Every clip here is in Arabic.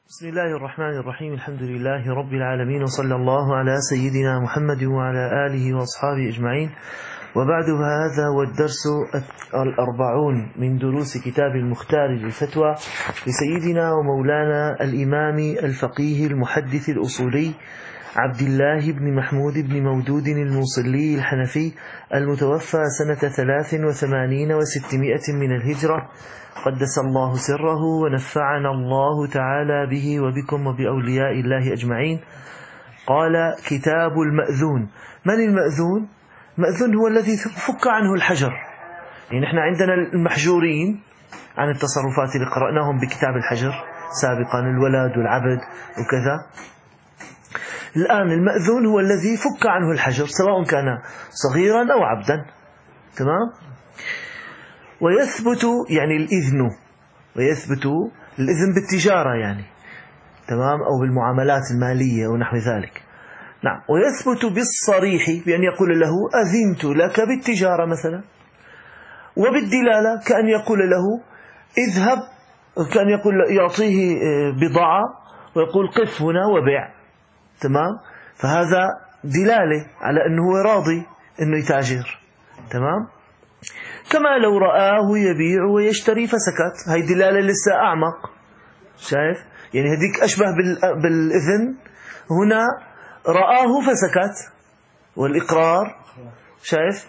بسم الله الرحمن الرحيم. الحمد لله رب العالمين، وصلى الله على سيدنا محمد وعلى آله وأصحابه أجمعين. وبعد، هذا هو الدرس 40 من دروس كتاب المختار للفتوى لسيدنا ومولانا الإمام الفقيه المحدث الأصولي عبد الله بن محمود بن مودود الموصلي الحنفي، المتوفى سنة 83 و600 من الهجرة، قدس الله سره ونفعنا الله تعالى به وبكم وبأولياء الله أجمعين. قال: كتاب المأذون. من المأذون؟ المأذون هو الذي فك عنه الحجر. يعني نحن عندنا المحجورين عن التصرفات اللي قرأناهم بكتاب الحجر سابقا، الولد والعبد وكذا. الآن المأذون هو الذي فك عنه الحجر، سواء كان صغيرا أو عبدا. تمام؟ ويثبت يعني الإذن، ويثبت الإذن بالتجارة يعني، تمام، أو بالمعاملات المالية ونحو ذلك. نعم. ويثبت بالصريح بأن يقول له: أذنت لك بالتجارة مثلا. وبالدلالة كأن يقول له: اذهب، كأن يقول يعطيه بضاعة ويقول: قف هنا وبيع. تمام. فهذا دلالة على أنه راضي أنه يتاجر. تمام. كما لو رآه يبيع ويشتري فسكت، هاي دلالة لسه أعمق. شايف؟ يعني هذيك أشبه بالإذن، هنا رآه فسكت، والإقرار شايف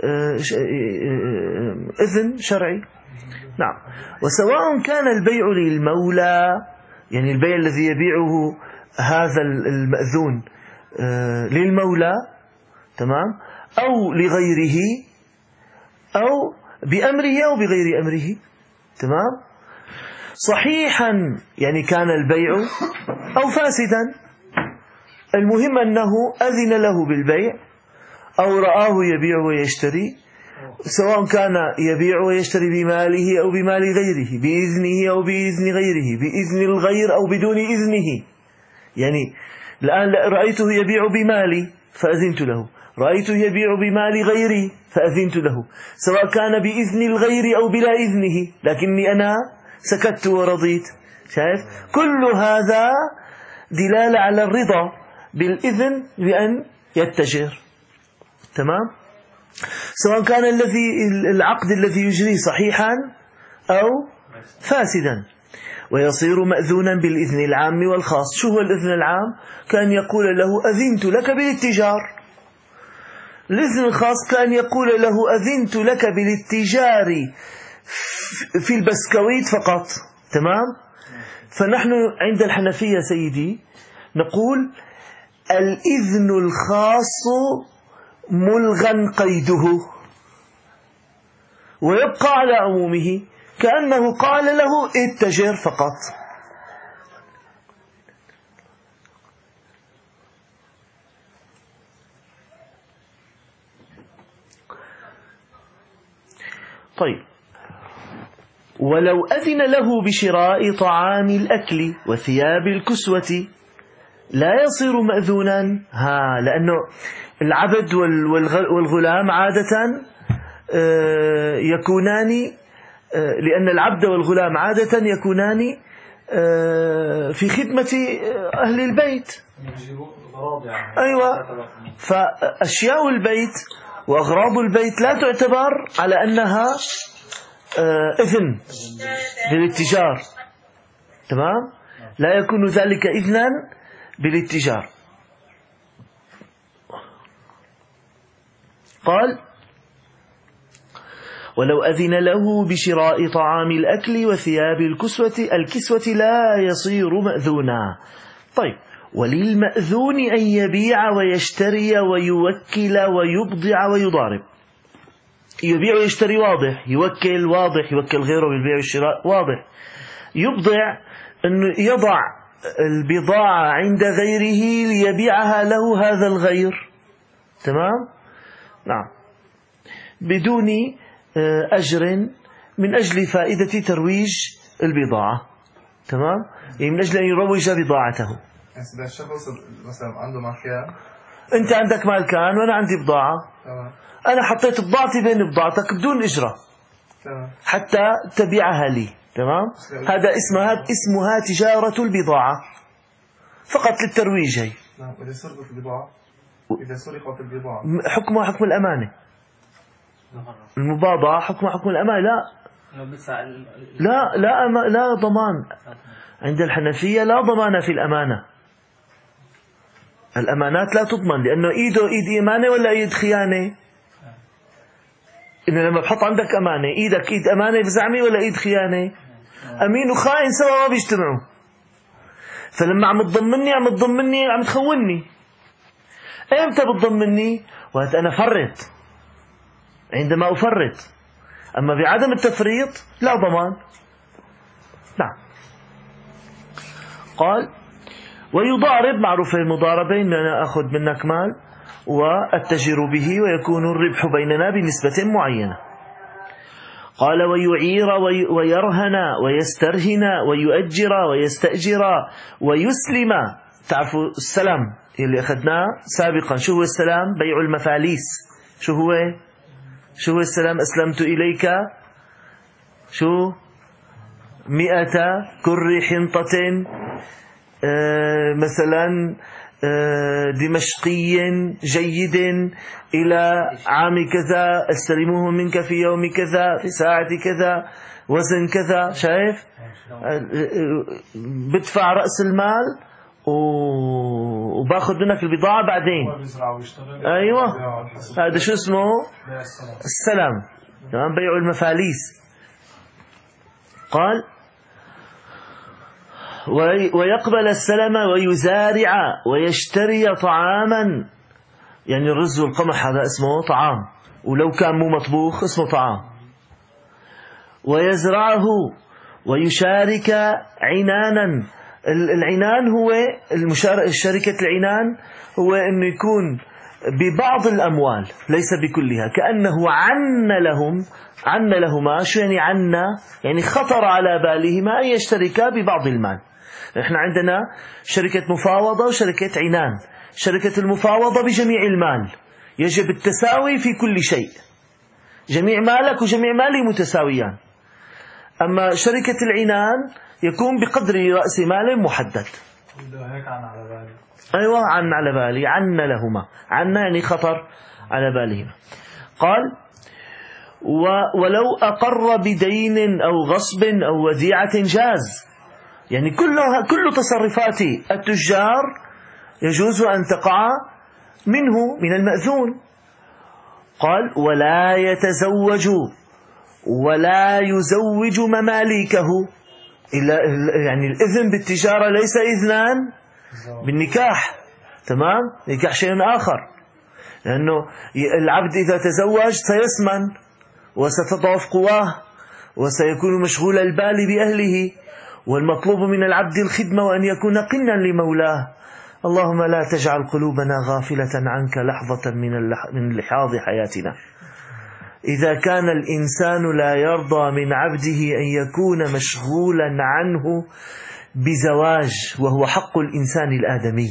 إذن شرعي. نعم. وسواء كان البيع للمولى، يعني البيع الذي يبيعه هذا المأذون للمولى، تمام، أو لغيره، أو بأمره أو بغير أمره. تمام. صحيحا يعني كان البيع أو فاسدا، المهم أنه أذن له بالبيع أو رآه يبيع ويشتري، سواء كان يبيع ويشتري بماله أو بمال غيره، بإذنه أو بإذن غيره، بإذن الغير أو بدون إذنه. يعني الآن رأيته يبيع بمالي فأذنت له، رأيته يبيع بمال غيري فأذنت له، سواء كان بإذن الغير أو بلا إذنه، لكني أنا سكت ورضيت. شايف؟ كل هذا دلالة على الرضا بالإذن بأن يتجر. تمام. سواء كان العقد الذي يجري صحيحا أو فاسدا. ويصير مأذونا بالإذن العام والخاص. شو هو الإذن العام؟ كان يقول له: أذنت لك بالاتجار. الإذن الخاص كان يقول له: أذنت لك بالاتجار في البسكويت فقط. تمام. فنحن عند الحنفية سيدي نقول: الإذن الخاص ملغى قيده ويبقى على عمومه، كأنه قال له: اتجر فقط. طيب. ولو أذن له بشراء طعام الأكل وثياب الكسوة لا يصير مأذونا، لأنه العبد والغلام عادة يكونان، لأن العبد والغلام عادة يكونان في خدمة أهل البيت. أيوة. فأشياء البيت وأغراض البيت لا تعتبر على أنها إذن للاتجار. تمام. لا يكون ذلك إذنا بالاتجار. قال: ولو أذن له بشراء طعام الأكل وثياب الكسوة لا يصير مأذونا. طيب. وللمأذون أن يبيع ويشتري ويوكل ويبضع ويضارب. يبيع ويشتري واضح، يوكل واضح، يوكل غيره بالبيع والشراء واضح. يبضع أنه يضع البضاعة عند غيره ليبيعها له هذا الغير. تمام. نعم. بدون أجر، من أجل فائدة ترويج البضاعة. تمام. يعني من أجل أن يروج بضاعته. إذا الشخص مثلا عنده مكان، أنت عندك مال كان وأنا عندي بضاعة. أنا حطيت بضاعتي بين بضاعتك بدون إجرة. حتى تبيعها لي. تمام. هذا اسمها تجارة البضاعة فقط للترويج. هي إذا سرقت البضاعة حكمها حكم الأمانة. المباضعة حكمها حكم الأمانة. لا ضمان عند الحنفية، لا ضمان في الأمانة. الأمانات لا تضمن، لأنه إيده إيد إمانة ولا إيد خيانة. إنه لما بحط عندك أمانة، إيدك إيد أمانة بزعمة ولا إيد خيانة؟ أمين وخائن سوا ما بيجتمعوا. فلما عم تضمني عم تخونني. إمتى بتضمني؟ وقت أنا فرط، عندما أفرط. أما بعدم التفريط لا ضمان. نعم. قال ويضارب، معروف المضاربة إن أنا أخذ منك مال وأتجر به ويكون الربح بيننا بنسبة معينة. قال ويعير ويرهن ويسترهن ويؤجر ويستأجر ويسلم. تعرفوا السلام اللي أخذناه سابقا، شو هو السلام؟ بيع المفاليس. شو هو السلام؟ أسلمت إليك شو 100 كر حنطة مثلا دمشقي جيد إلى عام كذا، استلمه منك في يوم كذا في ساعة كذا وزن كذا. شايف؟ بدفع رأس المال وباخذ منك البضاعة بعدين. أيوة، هذا شو اسمه؟ السلام. تمام. بيع المفاليس. قال ويقبل السلم ويزارع ويشتري طعاما، يعني الرز والقمح هذا اسمه طعام، ولو كان مو مطبوخ اسمه طعام. ويزرعه ويشارك عنانا. العنان هو شركة العنان هو أنه يكون ببعض الأموال ليس بكلها، كأنه عن لهما. شو يعني عنا؟ يعني خطر على بالهما أن يشتركا ببعض المال. إحنا عندنا شركة مفاوضة وشركة عنان. شركة المفاوضة بجميع المال، يجب التساوي في كل شيء، جميع مالك وجميع مالي متساويان. أما شركة العنان يكون بقدر رأس مال محدد. أيوة، عن على بالي، عن لهما. عن يعني خطر على بالهما. قال ولو أقر بدين أو غصب أو وديعة جاز، يعني كل تصرفات التجار يجوز أن تقع منه من المأذون. قال ولا يتزوج ولا يزوج مماليكه إلا، يعني الإذن بالتجارة ليس إذنان بالنكاح. تمام. نكاح شيء آخر، لأنه العبد إذا تزوج سيسمن وستضعف قواه وسيكون مشغول البال بأهله، والمطلوب من العبد الخدمة وأن يكون قنا لمولاه. اللهم لا تجعل قلوبنا غافلة عنك لحظة من لحاظ حياتنا. إذا كان الإنسان لا يرضى من عبده أن يكون مشغولا عنه بزواج وهو حق الإنسان الآدمي،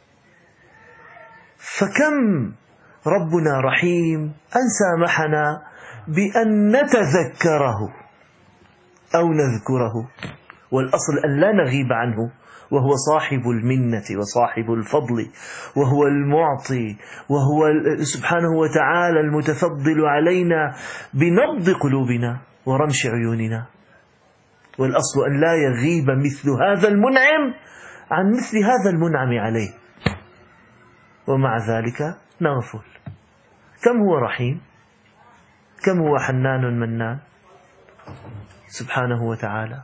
فكم ربنا رحيم أن سامحنا بأن نتذكره أو نذكره، والأصل أن لا نغيب عنه، وهو صاحب المنة وصاحب الفضل وهو المعطي وهو سبحانه وتعالى المتفضل علينا بنبض قلوبنا ورمش عيوننا. والأصل أن لا يغيب مثل هذا المنعم عن مثل هذا المنعم عليه، ومع ذلك نغفل. كم هو رحيم، كم هو حنان منان سبحانه وتعالى.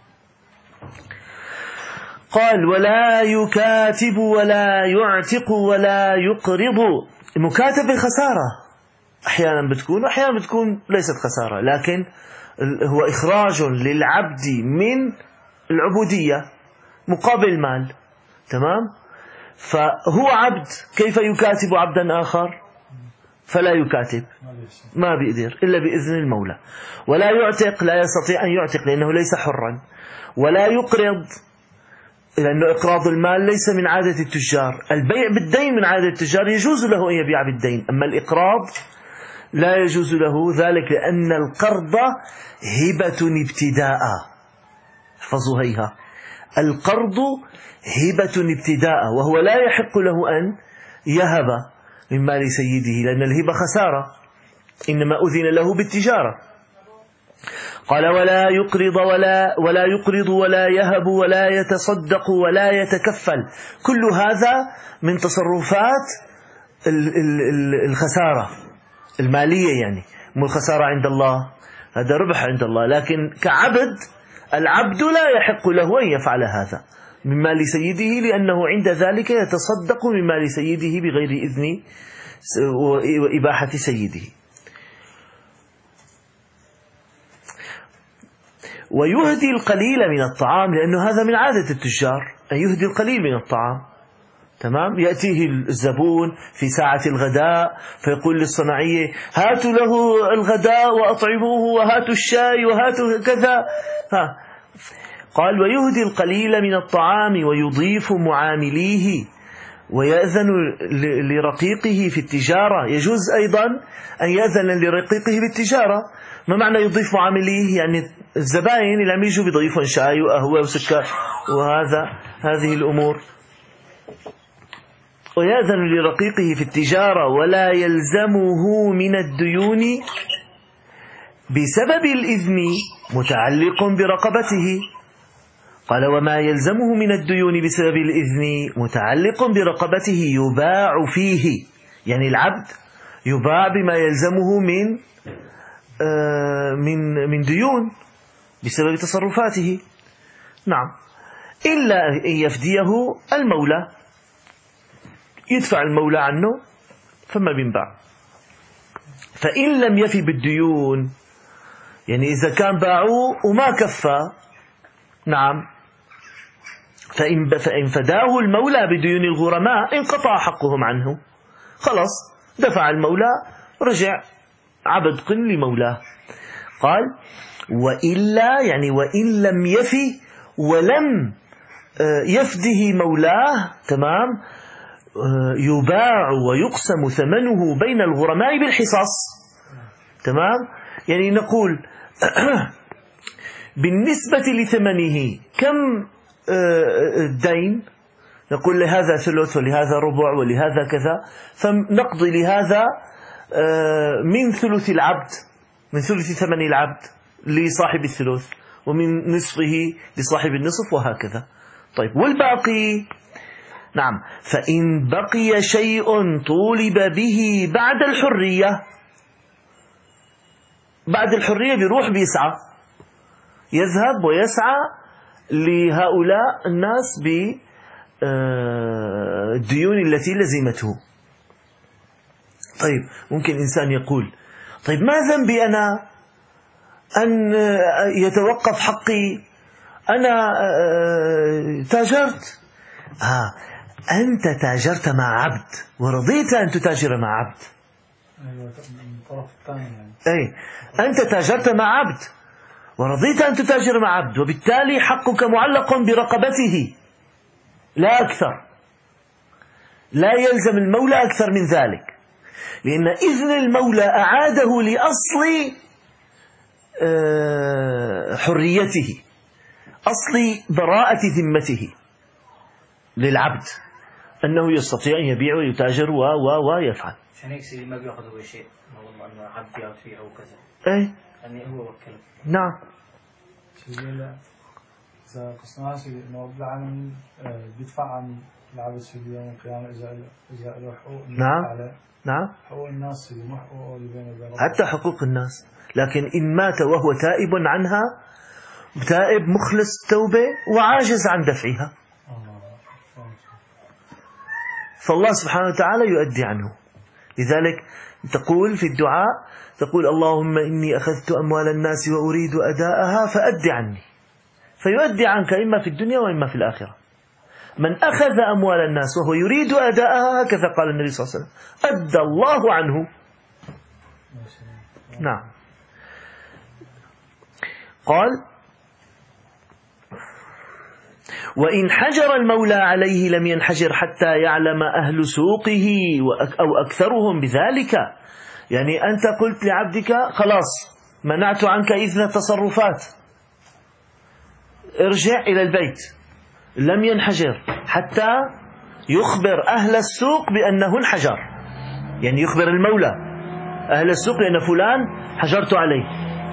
قال ولا يكاتب ولا يعتق ولا يقرض. المكاتبة خسارة، أحيانا بتكون وأحيانا بتكون ليست خسارة، لكن هو إخراج للعبد من العبودية مقابل مال. تمام. فهو عبد، كيف يكاتب عبدا آخر؟ فلا يكاتب، ما بيقدر إلا بإذن المولى. ولا يعتق، لا يستطيع أن يعتق لأنه ليس حرا. ولا يقرض، لأنه إقراض المال ليس من عادة التجار. البيع بالدين من عادة التجار، يجوز له أن يبيع بالدين، أما الإقراض لا يجوز له ذلك، لأن القرض هبة ابتداء. احفظوا هيها، القرض هبة ابتداء، وهو لا يحق له أن يهب من مال سيده، لأن الهبة خسارة، إنما أذن له بالتجارة. قال ولا يقرض ولا يهب ولا يتصدق ولا يتكفل. كل هذا من تصرفات الخسارة المالية، يعني مو الخسارة عند الله، هذا ربح عند الله، لكن كعبد العبد لا يحق له أن يفعل هذا من مال سيده، لأنه عند ذلك يتصدق من مال سيده بغير إذن وإباحة سيده. ويهدي القليل من الطعام، لأنه هذا من عادة التجار أن يهدي القليل من الطعام. تمام، يأتيه الزبون في ساعة الغداء فيقول للصناعية هاتوا له الغداء وأطعموه وهاتوا الشاي وهاتوا كذا. قال ويهدي القليل من الطعام ويضيف معامليه ويأذن لرقيقه في التجارة. يجوز أيضا أن يأذن لرقيقه بالتجارة. ما معنى يضيف معامليه؟ يعني الزبائن اللي عم يجوا بيضيفون شاي وقهوة وسكر هذه الأمور. ويأذن لرقيقه في التجارة ولا يلزمه من الديون بسبب الإذن متعلق برقبته. قال وما يلزمه من الديون بسبب الإذن متعلق برقبته يباع فيه، يعني العبد يباع بما يلزمه من ديون بسبب تصرفاته. نعم، إلا أن يفديه المولى، يدفع المولى عنه ثم بينباع. فإن لم يفي بالديون، يعني إذا كان باعوه وما كفى، نعم، فإن فداه المولى بديون الغرماء انقطع حقهم عنه، خلاص دفع المولى، رجع عبد لمولاه. قال وإلا، يعني وإن لم يفي ولم يفده مولاه، تمام، يباع ويقسم ثمنه بين الغرماء بالحصاص. تمام، يعني نقول بالنسبة لثمنه كم الدين، نقول لهذا ثلث ولهذا ربع ولهذا كذا، فنقضي لهذا من ثلث العبد، من ثلث ثمن العبد لصاحب الثلث، ومن نصفه لصاحب النصف، وهكذا. طيب والباقي؟ نعم، فإن بقي شيء طولب به بعد الحرية، بعد الحرية بيروح بيسعى، يذهب ويسعى لهؤلاء الناس بالديون التي لزمته. طيب ممكن إنسان يقول طيب ما ذنبي أنا أن يتوقف حقي، أنا تاجرت. أنت تاجرت مع عبد ورضيت أن تتاجر مع عبد. أي أنت تاجرت مع عبد ورضيت أن تتاجر مع عبد، وبالتالي حقك معلق برقبته لا أكثر، لا يلزم المولى أكثر من ذلك، لأن إذن المولى أعاده لأصل حريته، أصل براءة ذمته للعبد، أنه يستطيع أن يبيع ويتاجر ويفعل. عشان هيك سيدي ما بيأخذ هو شيء، والله أنه عبد يعود فيه أو كذا. أي يعني هو وكل. نعم. إذا قصنا سيدي إنه رب العالمين بيدفع عن العبد سيدي يوم القيامة إذا له حقوق. نعم. حقوق الناس سيدي مو حقوق اللي بين البلد. حتى حقوق الناس، لكن إن مات وهو تائب عنها، تائب مخلص توبة وعاجز عن دفعها، فالله سبحانه وتعالى يؤدي عنه. لذلك تقول في الدعاء، تقول اللهم إني أخذت أموال الناس وأريد أداءها فأدي عني، فيؤدي عنك إما في الدنيا وإما في الآخرة. من أخذ أموال الناس وهو يريد أداءها، هكذا قال النبي صلى الله عليه وسلم، أدى الله عنه. نعم. قال وإن حجر المولى عليه لم ينحجر حتى يعلم أهل سوقه أو أكثرهم بذلك، يعني أنت قلت لعبدك خلاص منعت عنك إذن التصرفات، ارجع إلى البيت، لم ينحجر حتى يخبر أهل السوق بأنه انحجر، يعني يخبر المولى أهل السوق بأن فلان حجرت عليه.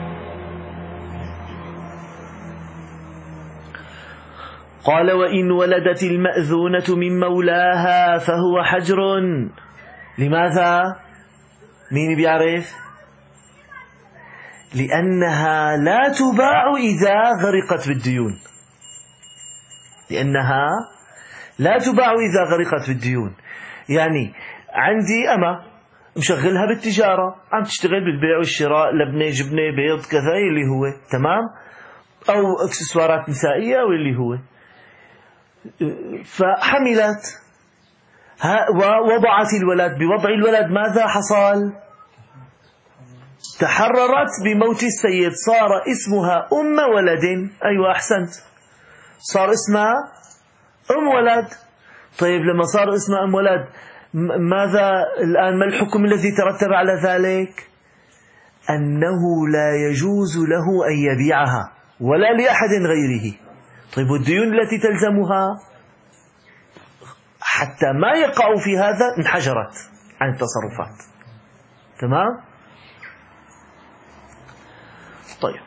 قال وإن ولدت المأذونة من مولاها فهو حجر. لماذا؟ مين بيعرف؟ لأنها لا تباع إذا غرقت بالديون، لأنها لا تباع إذا غرقت بالديون. يعني عندي أما مشغلها بالتجارة، عم تشتغل بالبيع والشراء، لبنة جبنة بيض كذا اللي هو تمام، أو اكسسوارات نسائية واللي هو، فحملت ووضعت الولد. بوضع الولد ماذا حصل؟ تحررت بموت السيد، صار اسمها أم ولد. أيوة أحسنت، صار اسمها أم ولد. طيب لما صار اسمها أم ولد ماذا الآن؟ ما الحكم الذي ترتب على ذلك؟ أنه لا يجوز له أن يبيعها ولا لأحد غيره. طيب والديون التي تلزمها حتى ما يقع في هذا انحجرت عن التصرفات. تمام؟ طيب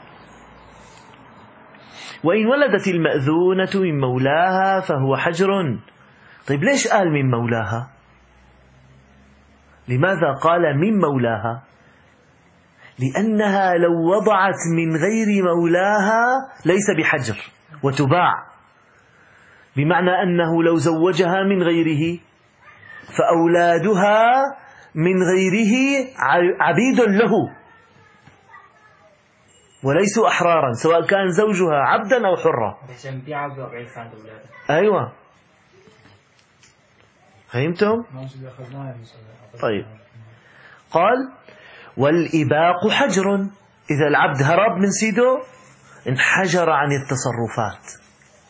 وإن ولدت المأذونة من مولاها فهو حجر. طيب ليش قال من مولاها؟ لماذا قال من مولاها؟ لأنها لو وضعت من غير مولاها ليس بحجر وتباع، بمعنى أنه لو زوجها من غيره فأولادها من غيره عبيد له وليسوا أحرارا، سواء كان زوجها عبدا أو حرا. أيوة فهمتم؟ طيب قال والإباق حجر. إذا العبد هرب من سيده انحجر عن التصرفات.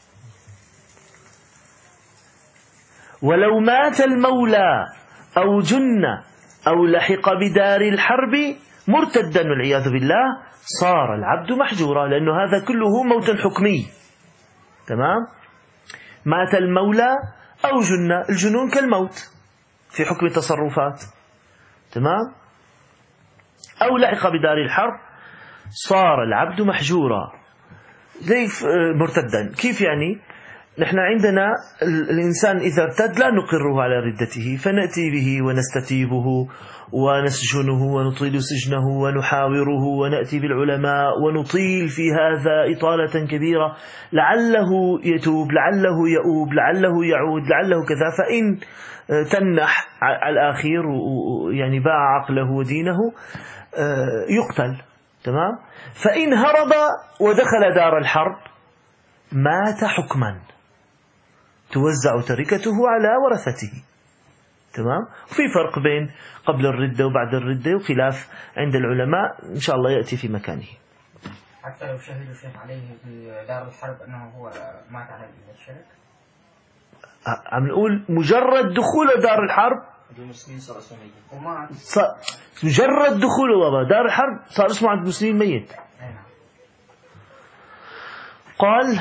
ولو مات المولى أو جن أو لحق بدار الحرب مرتدا والعياذ بالله صار العبد محجورا، لأنه هذا كله موت حكمي. تمام؟ مات المولى أو جن، الجنون كالموت في حكم التصرفات. تمام؟ أو لحق بدار الحرب صار العبد محجورا. ليس مرتدا. كيف يعني؟ نحن عندنا الإنسان إذا ارتد لا نقره على ردته، فنأتي به ونستتيبه ونسجنه ونطيل سجنه ونحاوره ونأتي بالعلماء ونطيل في هذا إطالة كبيرة، لعله يتوب، لعله يؤوب، لعله يعود، لعله كذا. فإن تنح على الأخير يعني باع عقله ودينه يقتل. تمام؟ فإن هرب ودخل دار الحرب مات حكما، توزع تركته على ورثته. تمام؟ وفي فرق بين قبل الردة وبعد الردة وخلاف عند العلماء إن شاء الله يأتي في مكانه. حتى لو شهدوا الشيخ عليه في دار الحرب أنه هو مات على الشرك، عم نقول مجرد دخول دار الحرب المسلمين صار اسمه ميت، مجرد دخوله دار الحرب صار اسمه عند المسلمين ميت. قال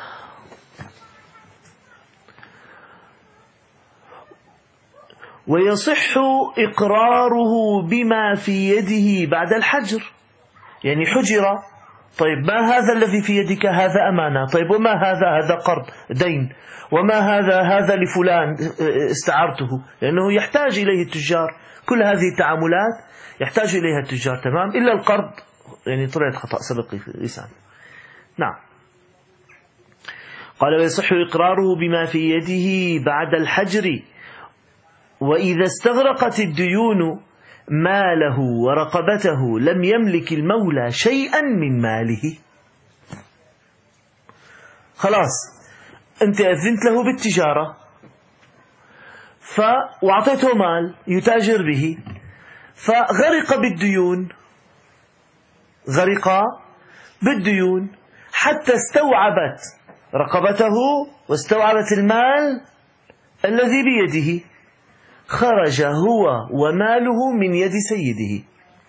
ويصح إقراره بما في يده بعد الحجر، يعني حجر. طيب ما هذا الذي في يدك؟ هذا أمانة. طيب وما هذا؟ هذا قرض دين. وما هذا؟ هذا لفلان استعرته، لأنه يحتاج إليه التجار. كل هذه التعاملات يحتاج إليها التجار. تمام؟ إلا القرض يعني طلعت خطأ سبق لسان. نعم. قال ويصح إقراره بما في يده بعد الحجر، وإذا استغرقت الديون ماله ورقبته لم يملك المولى شيئا من ماله. خلاص أنت أذنت له بالتجارة وأعطيته مال يتاجر به، فغرق بالديون، غرق بالديون حتى استوعبت رقبته واستوعبت المال الذي بيده. خرج هو وماله من يد سيده،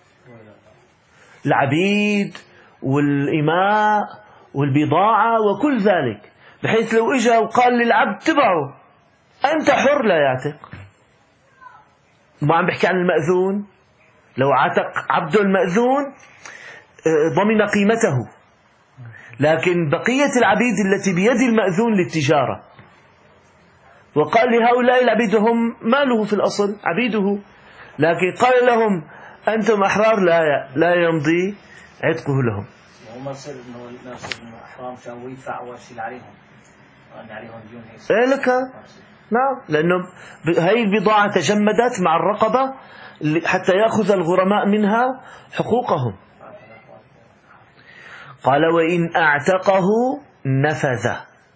العبيد والإماء والبضاعة وكل ذلك، بحيث لو إجا وقال للعبد تبعه أنت حر لا يعتق. ما عم بحكي عن المأذون، لو عتق عبده المأذون ضمن قيمته، لكن بقية العبيد التي بيد المأذون للتجارة، وقال لهؤلاء العبيد هم ماله في الأصل عبيده، لكن قال لهم أنتم أحرار لا يمضي عتقه لهم. وما يصير إنه أحرام شان ويدفع أول شيء عليهم وأن عليهم ديون هيك. إيه لك نعم، لأنه هاي البضاعة تجمدت مع الرقبة حتى يأخذ الغرماء منها حقوقهم. قال وإن أعتقه نفذ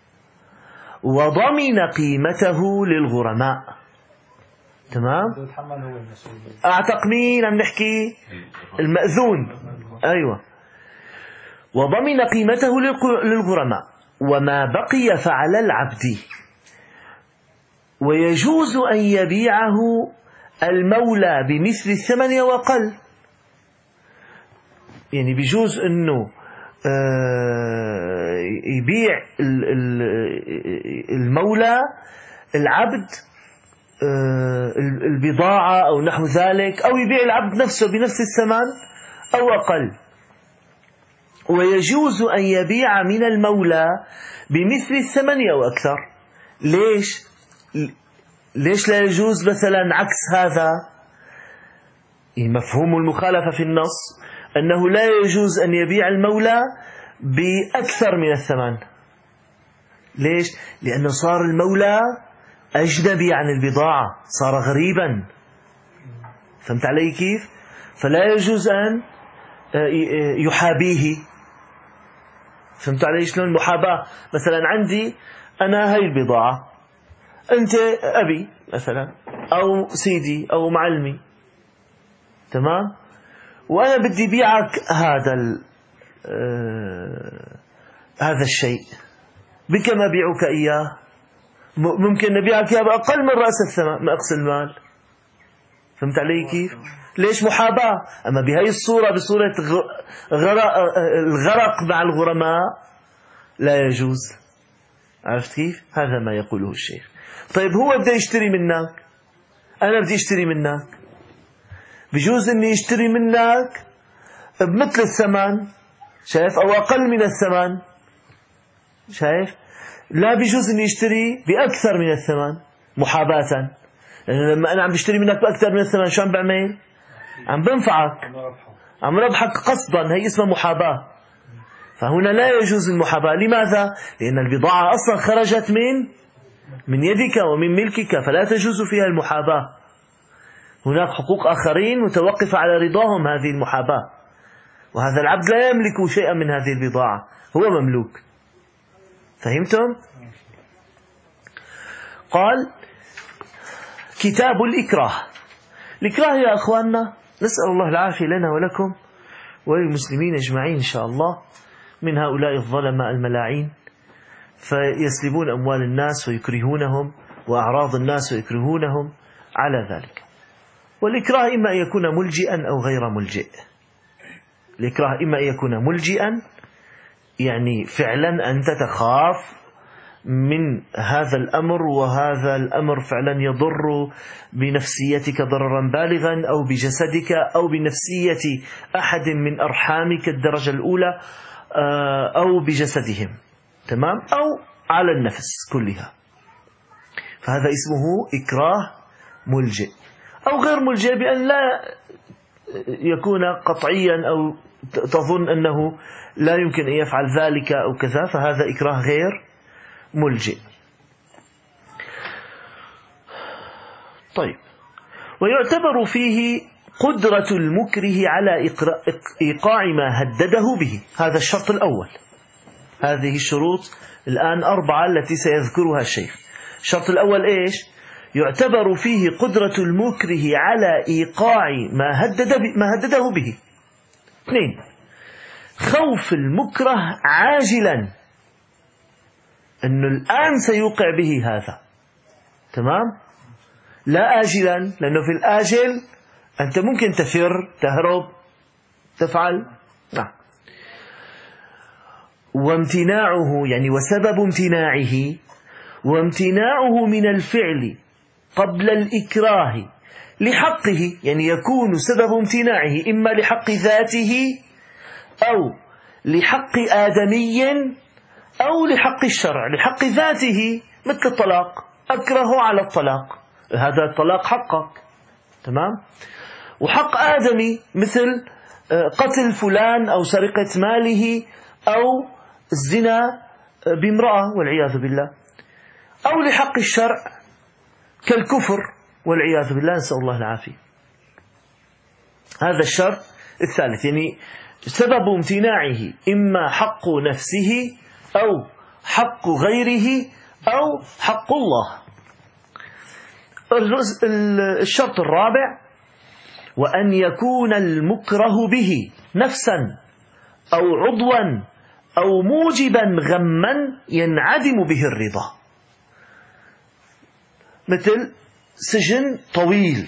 وضمن قيمته للغرماء. تمام. أعتق مين عم نحكي؟ المأذون. أيوة. وضمن قيمته للغرماء وما بقي فعلى العبد، ويجوز أن يبيعه المولى بمثل الثمن وقل. يعني بيجوز أنه يبيع المولى العبد البضاعة أو نحو ذلك، أو يبيع العبد نفسه بنفس الثمن أو أقل. ويجوز أن يبيع من المولى بمثل الثمن أو أكثر. ليش لا يجوز مثلا عكس هذا؟ مفهوم المخالفة في النص أنه لا يجوز أن يبيع المولى بأكثر من الثمن. ليش؟ لأنه صار المولى أجنبي عن البضاعة، صار غريبا. فهمت علي كيف؟ فلا يجوز أن يحابيه. فهمت علي شلون المحاباة؟ مثلا عندي أنا هاي البضاعة، أنت أبي مثلا أو سيدي أو معلمي، تمام؟ وأنا بدي بيعك هذا الشيء، بكم أبيعك إياه؟ ممكن نبيعك إياه بأقل من رأس الثمن نقص المال. فهمت علي كيف؟ ليش محاباة؟ أما بهذه الصورة، بصورة الغرق مع الغرماء، لا يجوز. عرفت كيف؟ هذا ما يقوله الشيخ. طيب هو بده يشتري منك، أنا بدي أشتري منك، بجوز أني يشتري منك بمثل الثمن، شايف، أو أقل من الثمن، شايف؟ لا بجوز أني يشتري بأكثر من الثمن محاباة، لأنه لما أنا عم بشتري منك بأكثر من الثمن شو عم بعمل؟ عم بنفعك، عم ربحك قصدا، هي اسمها محاباة. فهنا لا يجوز المحاباة. لماذا؟ لأن البضاعة أصلا خرجت من يدك ومن ملكك، فلا تجوز فيها المحاباة. هناك حقوق آخرين متوقفة على رضاهم هذه المحاباة، وهذا العبد لا يملك شيئا من هذه البضاعة، هو مملوك. فهمتم؟ قال كتاب الإكراه. الإكراه يا أخواننا نسأل الله العافية لنا ولكم وللمسلمين أجمعين إن شاء الله من هؤلاء الظلماء الملاعين، فيسلبون أموال الناس ويكرهونهم وأعراض الناس ويكرهونهم على ذلك. والإكراه إما أن يكون ملجئا أو غير ملجئ. الإكراه إما أن يكون ملجئا، يعني فعلا أنت تخاف من هذا الأمر، وهذا الأمر فعلا يضر بنفسيتك ضررا بالغا، أو بجسدك، أو بنفسية أحد من أرحامك الدرجة الأولى، أو بجسدهم، تمام، أو على النفس كلها، فهذا اسمه إكراه ملجئ. أو غير ملجئ بأن لا يكون قطعيا، أو تظن أنه لا يمكن أن يفعل ذلك أو كذا، فهذا إكراه غير ملجئ. طيب، ويعتبر فيه قدرة المكره على إيقاع ما هدده به. هذا الشرط الأول. هذه الشروط الآن 4 التي سيذكرها الشيخ. الشرط الأول إيش؟ يعتبر فيه قدرة المكره على إيقاع ما هدده به. 2، خوف المكره عاجلا، أنه الآن سيوقع به هذا، تمام؟ لا آجلا، لأنه في الآجل أنت ممكن تفر، تهرب، تفعل. نعم. وامتناعه يعني وسبب امتناعه، وامتناعه من الفعل قبل الإكراه لحقه، يعني يكون سبب امتناعه إما لحق ذاته أو لحق آدمي أو لحق الشرع. لحق ذاته مثل الطلاق، أكره على الطلاق، هذا الطلاق حقك، تمام. وحق آدمي مثل قتل فلان أو سرقة ماله أو الزنا بامرأة والعياذ بالله. أو لحق الشرع كالكفر والعياذ بالله، نسأل الله العافية. هذا الشرط الثالث، يعني سبب امتناعه إما حق نفسه أو حق غيره أو حق الله. الشرط الرابع: وأن يكون المكره به نفسا أو عضوا أو موجبا غما ينعدم به الرضا، مثل سجن طويل،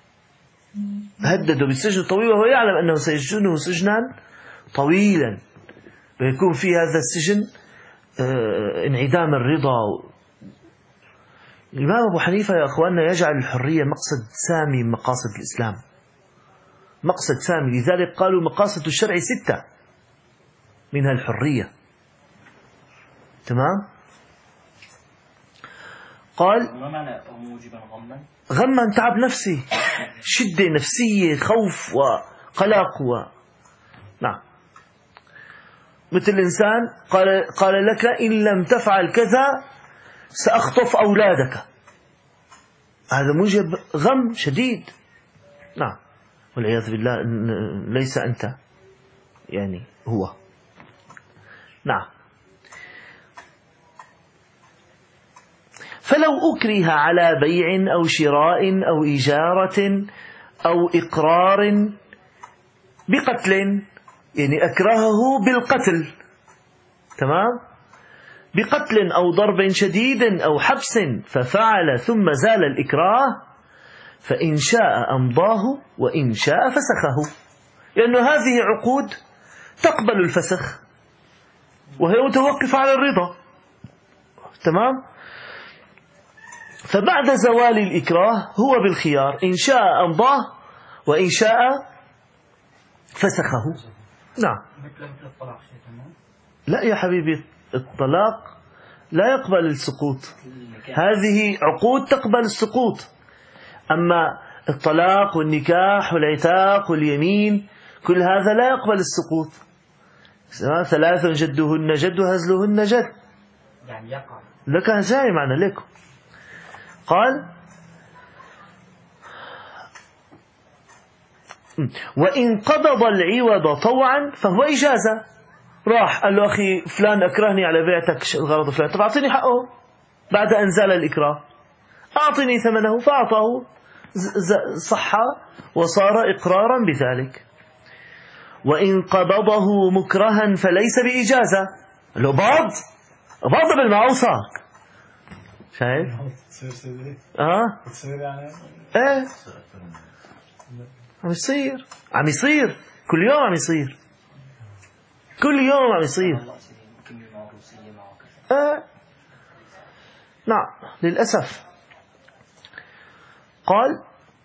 هدده بالسجن الطويل وهو يعلم أنه سيسجنه سجنا طويلا، ويكون في هذا السجن انعدام الرضا. الإمام أبو حنيفة يا أخواننا يجعل الحرية مقصد سامي من مقاصد الإسلام، مقصد سامي، لذلك قالوا مقاصد الشرع 6 منها الحرية، تمام. قال ما معنى موجبا غما؟ غما تعب نفسي، شدة نفسية، خوف وقلق نعم. مثل الإنسان قال لك إن لم تفعل كذا سأخطف أولادك، هذا موجب غم شديد، نعم، والعياذ بالله ليس أنت، يعني هو، نعم. فلو أكره على بيع أو شراء أو إجارة أو إقرار بقتل، يعني أكرهه بالقتل، تمام، بقتل أو ضرب شديد أو حبس ففعل ثم زال الإكراه، فإن شاء أمضاه وإن شاء فسخه، لأنه هذه عقود تقبل الفسخ وهي متوقفة على الرضا، تمام. فبعد زوال الإكراه هو بالخيار، إن شاء أمضاه وإن شاء فسخه. نعم. لا يا حبيبي، الطلاق لا يقبل السقوط، هذه عقود تقبل السقوط، أما الطلاق والنكاح والعتاق واليمين كل هذا لا يقبل السقوط. 3 جدهن جد وهزلهن جد، يعني يقع لك جاي معنا لكم. قال وإن قبض العوض طوعا فهو إجازة، راح قال له أخي فلان أكرهني على بيعتك الغرض فلان، طب أعطيني حقه بعد أن زال الإكراه، أعطني ثمنه، فأعطاه، صح وصار إقرارا بذلك. وإن قبضه مكرها فليس بإجازة، لو باض بالمعوصك، شايف؟ تصير يعني ايه عم يصير كل يوم، عم يصير كل يوم، عم يصير. نعم للأسف. قال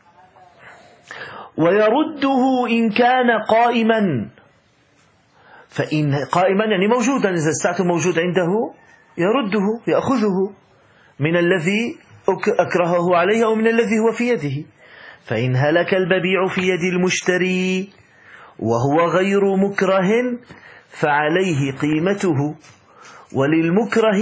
ويرده إن كان قائما، فإن قائما يعني موجودا، إذا الساعة موجود عنده يرده، يأخذه من الذي أكرهه عليه أو من الذي هو في يده. فإن هلك المبيع في يد المشتري وهو غير مكره فعليه قيمته، وللمكره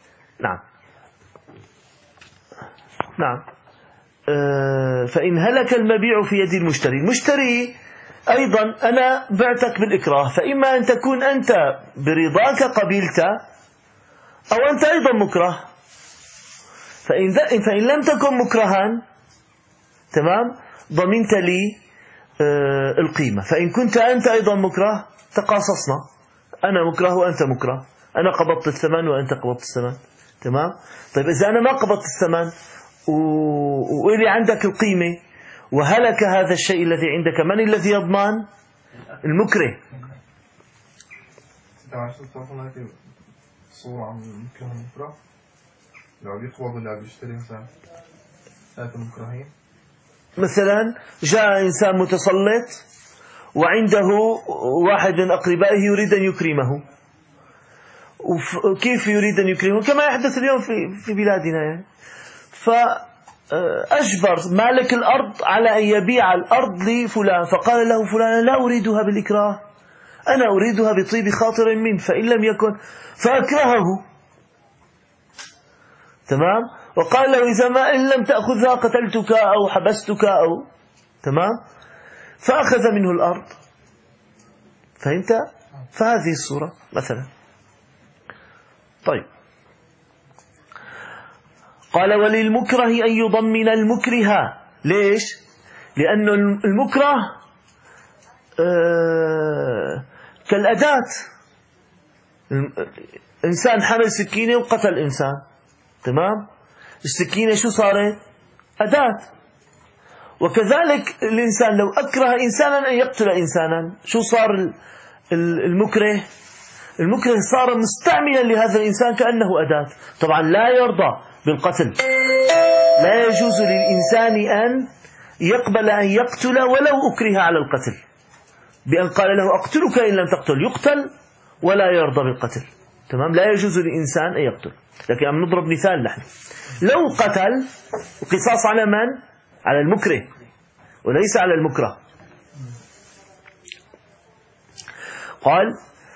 نعم فإن هلك المبيع في يد المشتري، المشتري أيضا أنا بعتك بالإكراه، فإما أن تكون أنت برضاك قبلت أو أنت أيضا مكره، فإن لم تكن مكرها تمام ضمنت لي القيمة، فإن كنت أنت أيضا مكره تقاصصنا، أنا مكره وأنت مكره، أنا قبضت الثمن وأنت قبضت الثمن، تمام. طيب إذا أنا ما قبضت الثمن وإلي عندك القيمة وهلك هذا الشيء الذي عندك، من الذي يضمن؟ المكره. طبعا شو تعرفون هذه صورة عن المكره والمكره لو بيقبض اللي عم يشتري مثلا هذا المكرهين. مثلا جاء إنسان متسلط وعنده واحد من أقربائه يريد أن يكرمه. وكيف يريد أن يكرمه؟ كما يحدث اليوم في بلادنا يعني. فأجبر مالك الأرض على أن يبيع الأرض لفلان، فقال له فلان لا أريدها بالإكراه، أنا أريدها بطيب خاطر منه، فإن لم يكن فأكرهه. تمام. وقال له إذا ما إن لم تأخذها قتلتك أو حبستك أو تمام. فأخذ منه الأرض. فهمت؟ فهذه الصورة مثلا. طيب. قال وللمكره أن يضمن المكره. ليش؟ لأن المكره كالأداة. إنسان حمل سكينة وقتل إنسان، تمام؟ السكينة شو صارت؟ أداة. وكذلك الإنسان لو أكره إنسانا أن يقتل إنسانا، شو صار المكره؟ المكره صار مستعملا لهذا الإنسان كأنه أداة. طبعا لا يرضى بالقتل، لا يجوز للإنسان أن يقبل أن يقتل ولو أكره على القتل، بأن قال له أقتلك إن لم تقتل يقتل ولا يرضى بالقتل. تمام. لا يجوز للإنسان أن يقتل. لكن عم نضرب مثال نحن، لو قتل قصاص على من؟ على المكره وليس على المكره. قال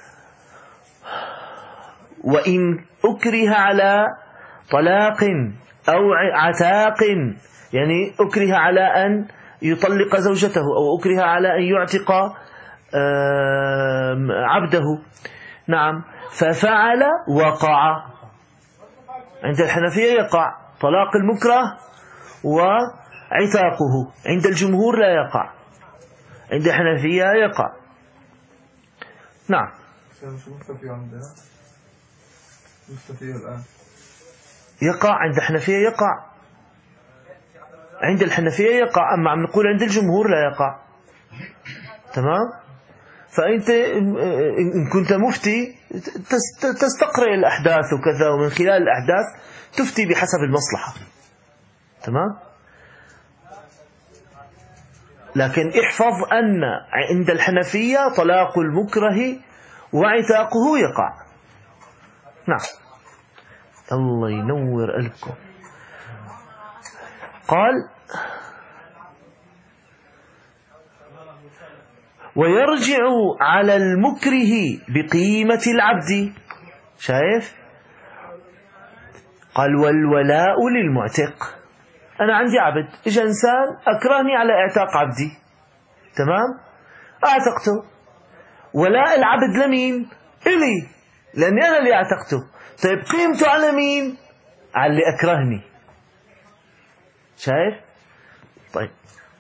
وإن أكره على طلاق أو عتاق، يعني أكره على أن يطلق زوجته أو أكره على أن يعتق عبده، نعم، ففعل وقع. عند الحنفية يقع طلاق المكره وعتاقه، عند الجمهور لا يقع، عند الحنفية يقع. نعم. شو مستفيه عندنا؟ مستفيه الآن يقع عند الحنفية يقع، عند الحنفية يقع، أما عم نقول عند الجمهور لا يقع. تمام. فأنت إن كنت مفتي تستقرئ الأحداث وكذا، ومن خلال الأحداث تفتي بحسب المصلحة. تمام. لكن احفظ أن عند الحنفية طلاق المكره وعتاقه يقع. نعم. الله ينور قلبكم. قال ويرجع على المكره بقيمة العبد. شايف؟ قال والولاء للمعتق. أنا عندي عبد، إجا إنسان أكرهني على اعتاق عبدي، تمام؟ أعتقته. ولاء العبد لمين؟ إلي، لأني أنا اللي أعتقته. طيب قيمته على مين؟ على اللي أكرهني. شايف؟ طيب.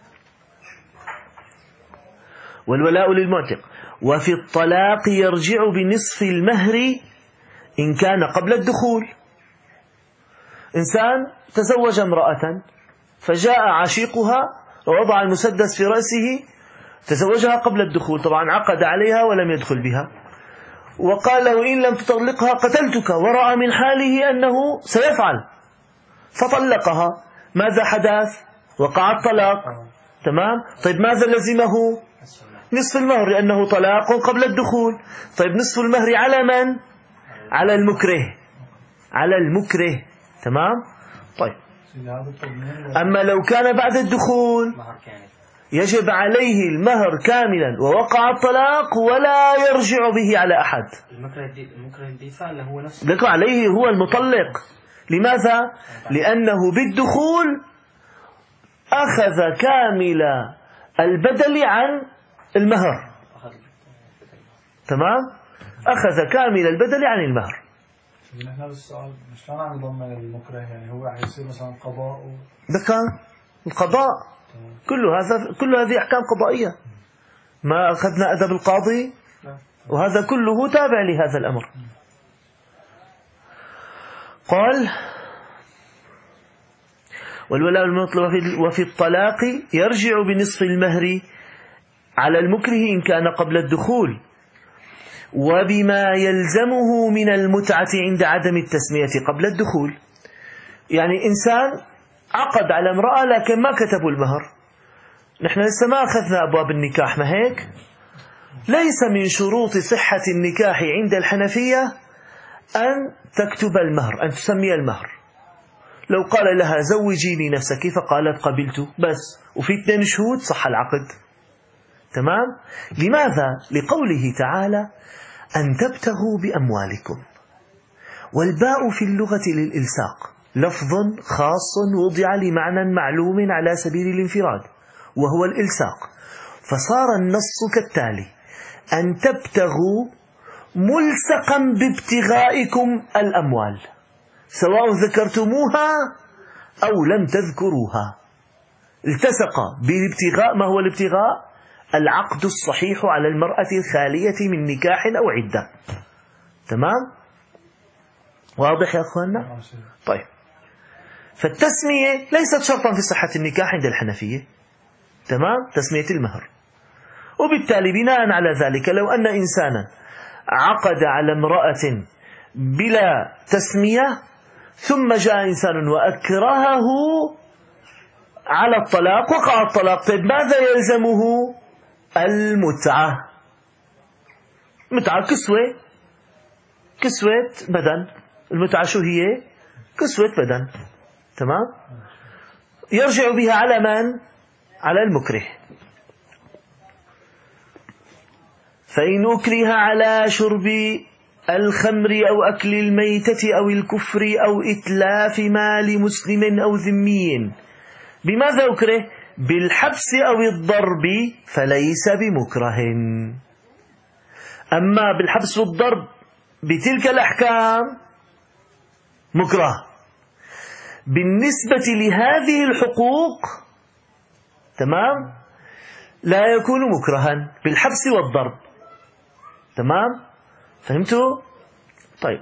والولاء للمعتق. وفي الطلاق يرجع بنصف المهر إن كان قبل الدخول. إنسان تزوج امرأة فجاء عشيقها ووضع المسدس في رأسه، تزوجها قبل الدخول، طبعا عقد عليها ولم يدخل بها، وقال له إن لم تطلقها قتلتك، ورأى من حاله أنه سيفعل فطلقها. ماذا حدث؟ وقع الطلاق. تمام. طيب ماذا لزمه؟ نصف المهر، لأنه طلاق قبل الدخول. طيب نصف المهر على من؟ على المكره، على المكره. تمام. طيب. أما لو كان بعد الدخول يجب عليه المهر كاملا ووقع الطلاق ولا يرجع به على أحد. المكره الدفاع اللي هو نفسه لك عليه هو المطلق. لماذا؟ لأنه بالدخول أخذ كامل البدل عن المهر. تمام. أخذ كامل البدل عن المهر. نحن بالسؤال شلون عم نضمن المكره؟ يعني هو حيصير مثلا قضاء ذكر القضاء، كل هذه أحكام قضائية. ما أخذنا أدب القاضي، وهذا كله تابع لهذا الأمر. قال والولاء المطلق وفي الطلاق يرجع بنصف المهر على المكره إن كان قبل الدخول، وبما يلزمه من المتعة عند عدم التسمية قبل الدخول. يعني إنسان عقد على امرأة لكن ما كتبوا المهر. نحن لسه ما أخذنا أبواب النكاح، ما هيك؟ ليس من شروط صحة النكاح عند الحنفية أن تكتب المهر، أن تسمي المهر. لو قال لها زوجيني نفسك فقالت قبلت بس، وفي 2 شهود، صح العقد. تمام؟ لماذا؟ لقوله تعالى أن تبتغوا بأموالكم، والباء في اللغة للإلصاق، لفظ خاص وضع لمعنى معلوم على سبيل الانفراد وهو الإلصاق، فصار النص كالتالي: أن تبتغوا ملصقا بابتغائكم الأموال، سواء ذكرتموها أو لم تذكروها. التصق بالابتغاء. ما هو الابتغاء؟ العقد الصحيح على المرأة الخالية من نكاح أو عدة. تمام؟ واضح يا أخواننا؟ طيب، فالتسمية ليست شرطا في صحة النكاح عند الحنفية. تمام؟ تسمية المهر. وبالتالي بناء على ذلك لو أن إنسانا عقد على امرأة بلا تسمية ثم جاء إنسان وأكرهه على الطلاق، وقع الطلاق، طيب ماذا يلزمه؟ المتعة. متعة كسوة بدن. المتعة شو هي؟ كسوة بدن. تمام؟ يرجع بها على من؟ على المكره. فإن أكره على شرب الخمر أو أكل الميتة أو الكفر أو إتلاف مال مسلم أو ذمي، بماذا أكره؟ بالحبس أو الضرب، فليس بمكره. أما بالحبس والضرب بتلك الأحكام مكره. بالنسبة لهذه الحقوق تمام لا يكون مكرها بالحبس والضرب. تمام؟ فهمتوا؟ طيب،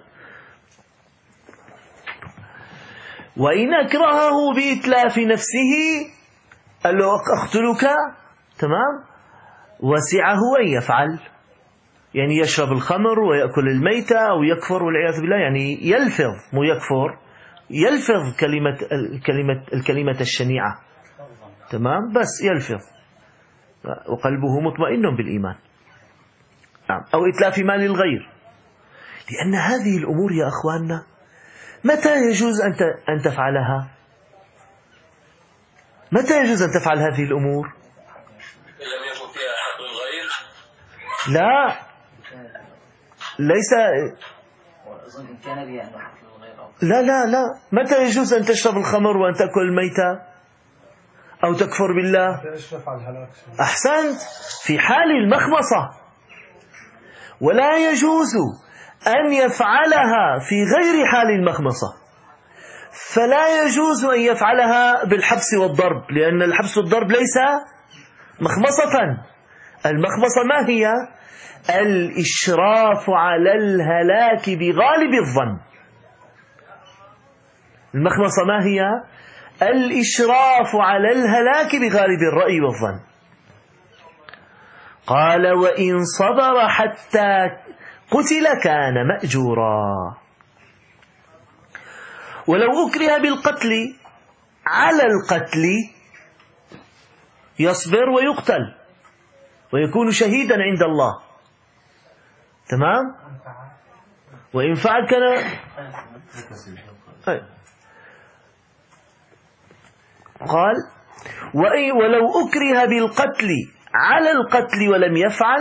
وإن أكرهه بإتلاف نفسه، قال له أقتلك، تمام، وسعه أن يفعل، يعني يشرب الخمر ويأكل الميتة أو يكفر والعياذ بالله، يعني يلفظ، مو يكفر، يلفظ الكلمة الشنيعة. تمام؟ بس يلفظ وقلبه مطمئن بالإيمان. أو إتلاف مال الغير، لأن هذه الأمور يا أخواننا متى يجوز أن تفعلها؟ متى يجوز أن تفعل هذه الأمور؟ إن لم يكن فيها حق الغير. لا، ليس. لا، متى يجوز أن تشرب الخمر وأن تأكل الميتة أو تكفر بالله؟ أحسنت، في حال المخمصة. ولا يجوز أن يفعلها في غير حال المخمصة، فلا يجوز أن يفعلها بالحبس والضرب، لأن الحبس والضرب ليس مخمصة. المخمصة ما هي؟ الإشراف على الهلاك بغالب الظن. المخمصة ما هي؟ الإشراف على الهلاك بغالب الرأي والظن. قال: وإن صبر حتى قتل كان مأجورا. ولو أكره بالقتل على القتل يصبر ويقتل ويكون شهيدا عند الله. تمام؟ وإن فعل كان قال: ولو أكره بالقتل على القتل ولم يفعل،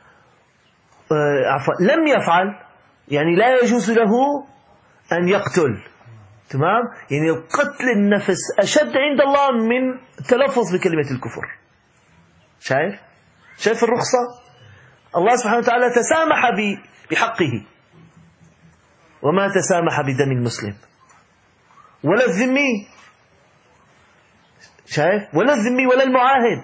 لم يفعل، يعني لا يجوز له أن يقتل. تمام؟ يعني قتل النفس أشد عند الله من التلفظ بكلمة الكفر. شايف الرخصة؟ الله سبحانه وتعالى تسامح بحقه، وما تسامح بدم المسلم ولا الذمي. شايف؟ ولا الذمي ولا المعاهد.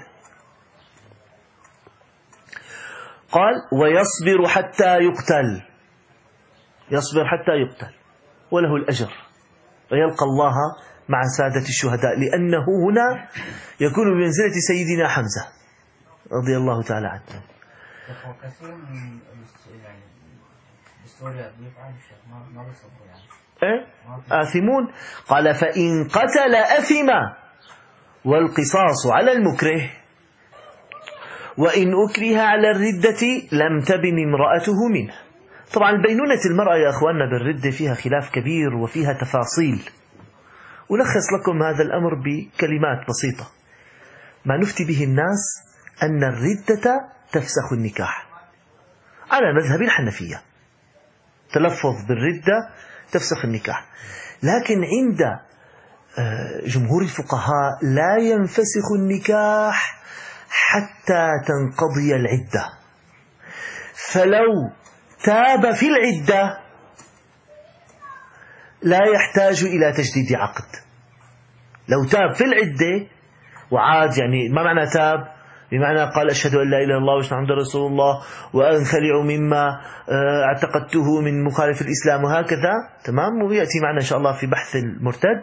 قال: ويصبر حتى يقتل، يصبر حتى يقتل وله الأجر ويلقى الله مع سادة الشهداء، لأنه هنا يكون بمنزلة سيدنا حمزة رضي الله تعالى عنه. كثير من يعني بسوريا بيفعل ما بيصبروا يعني. آثمون. قال فإن قتل أثم والقصاص على المكره، وإن أكره على الردة لم تبن امرأته منه. طبعا بينونة المرأة يا أخواننا بالردة فيها خلاف كبير وفيها تفاصيل، ألخص لكم هذا الأمر بكلمات بسيطة. ما نفتي به الناس أن الردة تفسخ النكاح على مذهب الحنفية، تلفظ بالردة تفسخ النكاح، لكن عند جمهور الفقهاء لا ينفسخ النكاح حتى تنقضي العدة. فلو تاب في العدة لا يحتاج إلى تجديد عقد. لو تاب في العدة وعاد، يعني ما معنى تاب؟ بمعنى قال أشهد أن لا إله إلا الله وأشهد أن رسول الله وأنخلع مما اعتقدته من مخالف الإسلام وهكذا، تمام. ويأتي معنا إن شاء الله في بحث المرتد.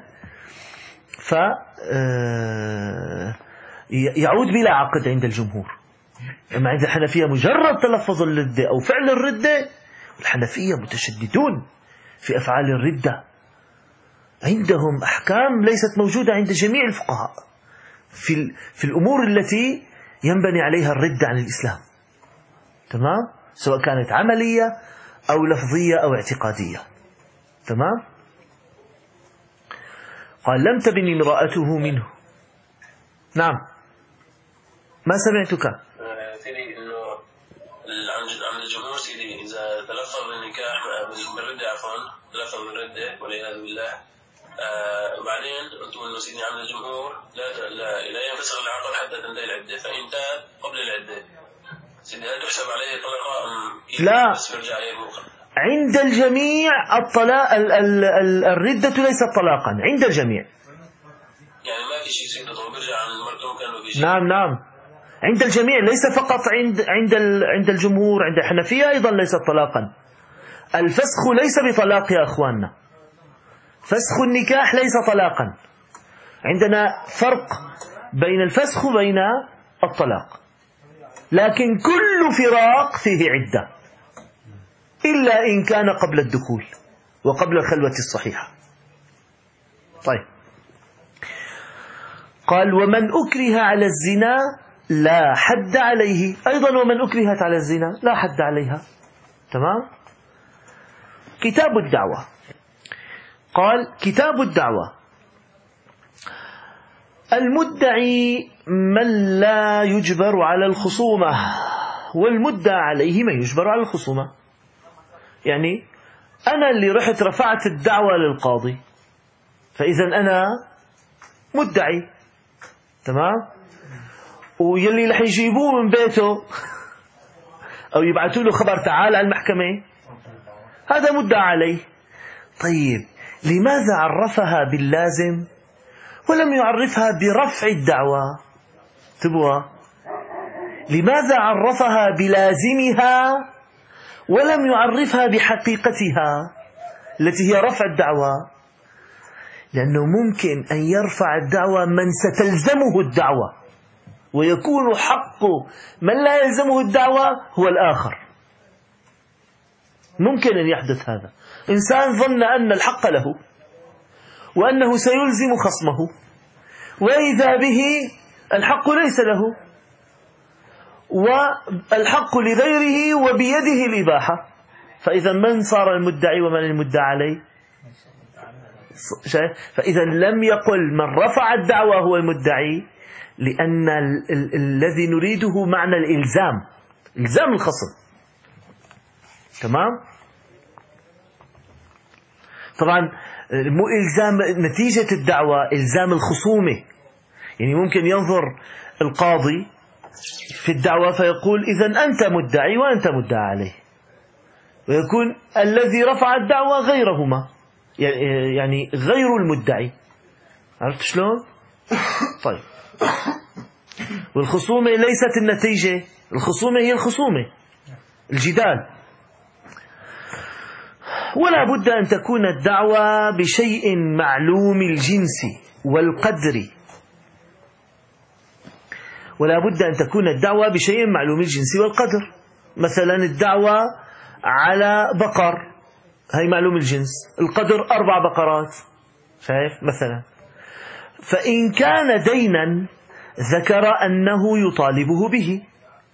يعود بلا عقد عند الجمهور. أما عند الحنفية مجرد تلفظ الردة أو فعل الردة، الحنفية متشددون في أفعال الردة، عندهم أحكام ليست موجودة عند جميع الفقهاء في الأمور التي ينبني عليها الردة عن الإسلام، تمام، سواء كانت عملية أو لفظية أو اعتقادية، تمام. قال لم تبن امرأته منه. نعم، ما سمعتك. سيدي إنه عند الجمهور سيدي إذا تلفظ بالنكاح بالردة، عفوا تلفظ بالردة والعياذ بالله، وبعدين أنتم إنه سيدي عند الجمهور لا ينفسخ العقد حتى تنتهي العدة، فإن تاب قبل العدة سيدي هل تحسب عليه طلقة أم لا؟ بس يرجع يبوخ؟ عند الجميع الطلاق الردة ليست طلاقا عند الجميع. يعني ما في شيء سيدي بيرجع عن مرته كانوا في شيء. نعم نعم، عند الجميع، ليس فقط عند الجمهور، عند الحنفية أيضا ليست طلاقا. الفسخ ليس بطلاق يا أخواننا، فسخ النكاح ليس طلاقا. عندنا فرق بين الفسخ وبين الطلاق، لكن كل فراق فيه عدة إلا إن كان قبل الدخول وقبل الخلوة الصحيحة. طيب، قال ومن أكره على الزنا لا حد عليه. أيضا ومن أكرهت على الزنا لا حد عليها، تمام. كتاب الدعوة. قال كتاب الدعوة: المدعي من لا يجبر على الخصومة، والمدعى عليه من يجبر على الخصومة. يعني أنا اللي رحت رفعت الدعوة للقاضي، فإذا أنا مدعي، تمام. ويلي رح يجيبوه من بيته أو يبعثوا له خبر تعال على المحكمة، هذا مدعى عليه. طيب، لماذا عرفها باللازم ولم يعرفها برفع الدعوة؟ تبوا لماذا عرفها بلازمها ولم يعرفها بحقيقتها التي هي رفع الدعوة؟ لأنه ممكن أن يرفع الدعوة من ستلزمه الدعوة، ويكون حق من لا يلزمه الدعوة هو الآخر. ممكن أن يحدث هذا. إنسان ظن أن الحق له وأنه سيلزم خصمه، وإذا به الحق ليس له والحق لغيره وبيده الإباحة. فإذا من صار المدعي ومن المدعى عليه؟ فإذا لم يقل من رفع الدعوة هو المدعي، لأن الذي نريده معنى الإلزام، إلزام الخصم، تمام. طبعا مو إلزام نتيجة الدعوة، إلزام الخصومة. يعني ممكن ينظر القاضي في الدعوة فيقول إذن أنت مدعي وأنت مدعى عليه، ويكون الذي رفع الدعوة غيرهما، يعني غير المدعي. عرفت شلون؟ طيب، والخصومة ليست النتيجة، الخصومة هي الخصومة، الجدال. ولا بد أن تكون الدعوة بشيء معلوم الجنس والقدر. ولا بد أن تكون الدعوة بشيء معلوم الجنس والقدر. مثلا الدعوة على بقر، هي معلوم الجنس، القدر 4 بقرات، شايف مثلا. فإن كان دينا ذكر أنه يطالبه به،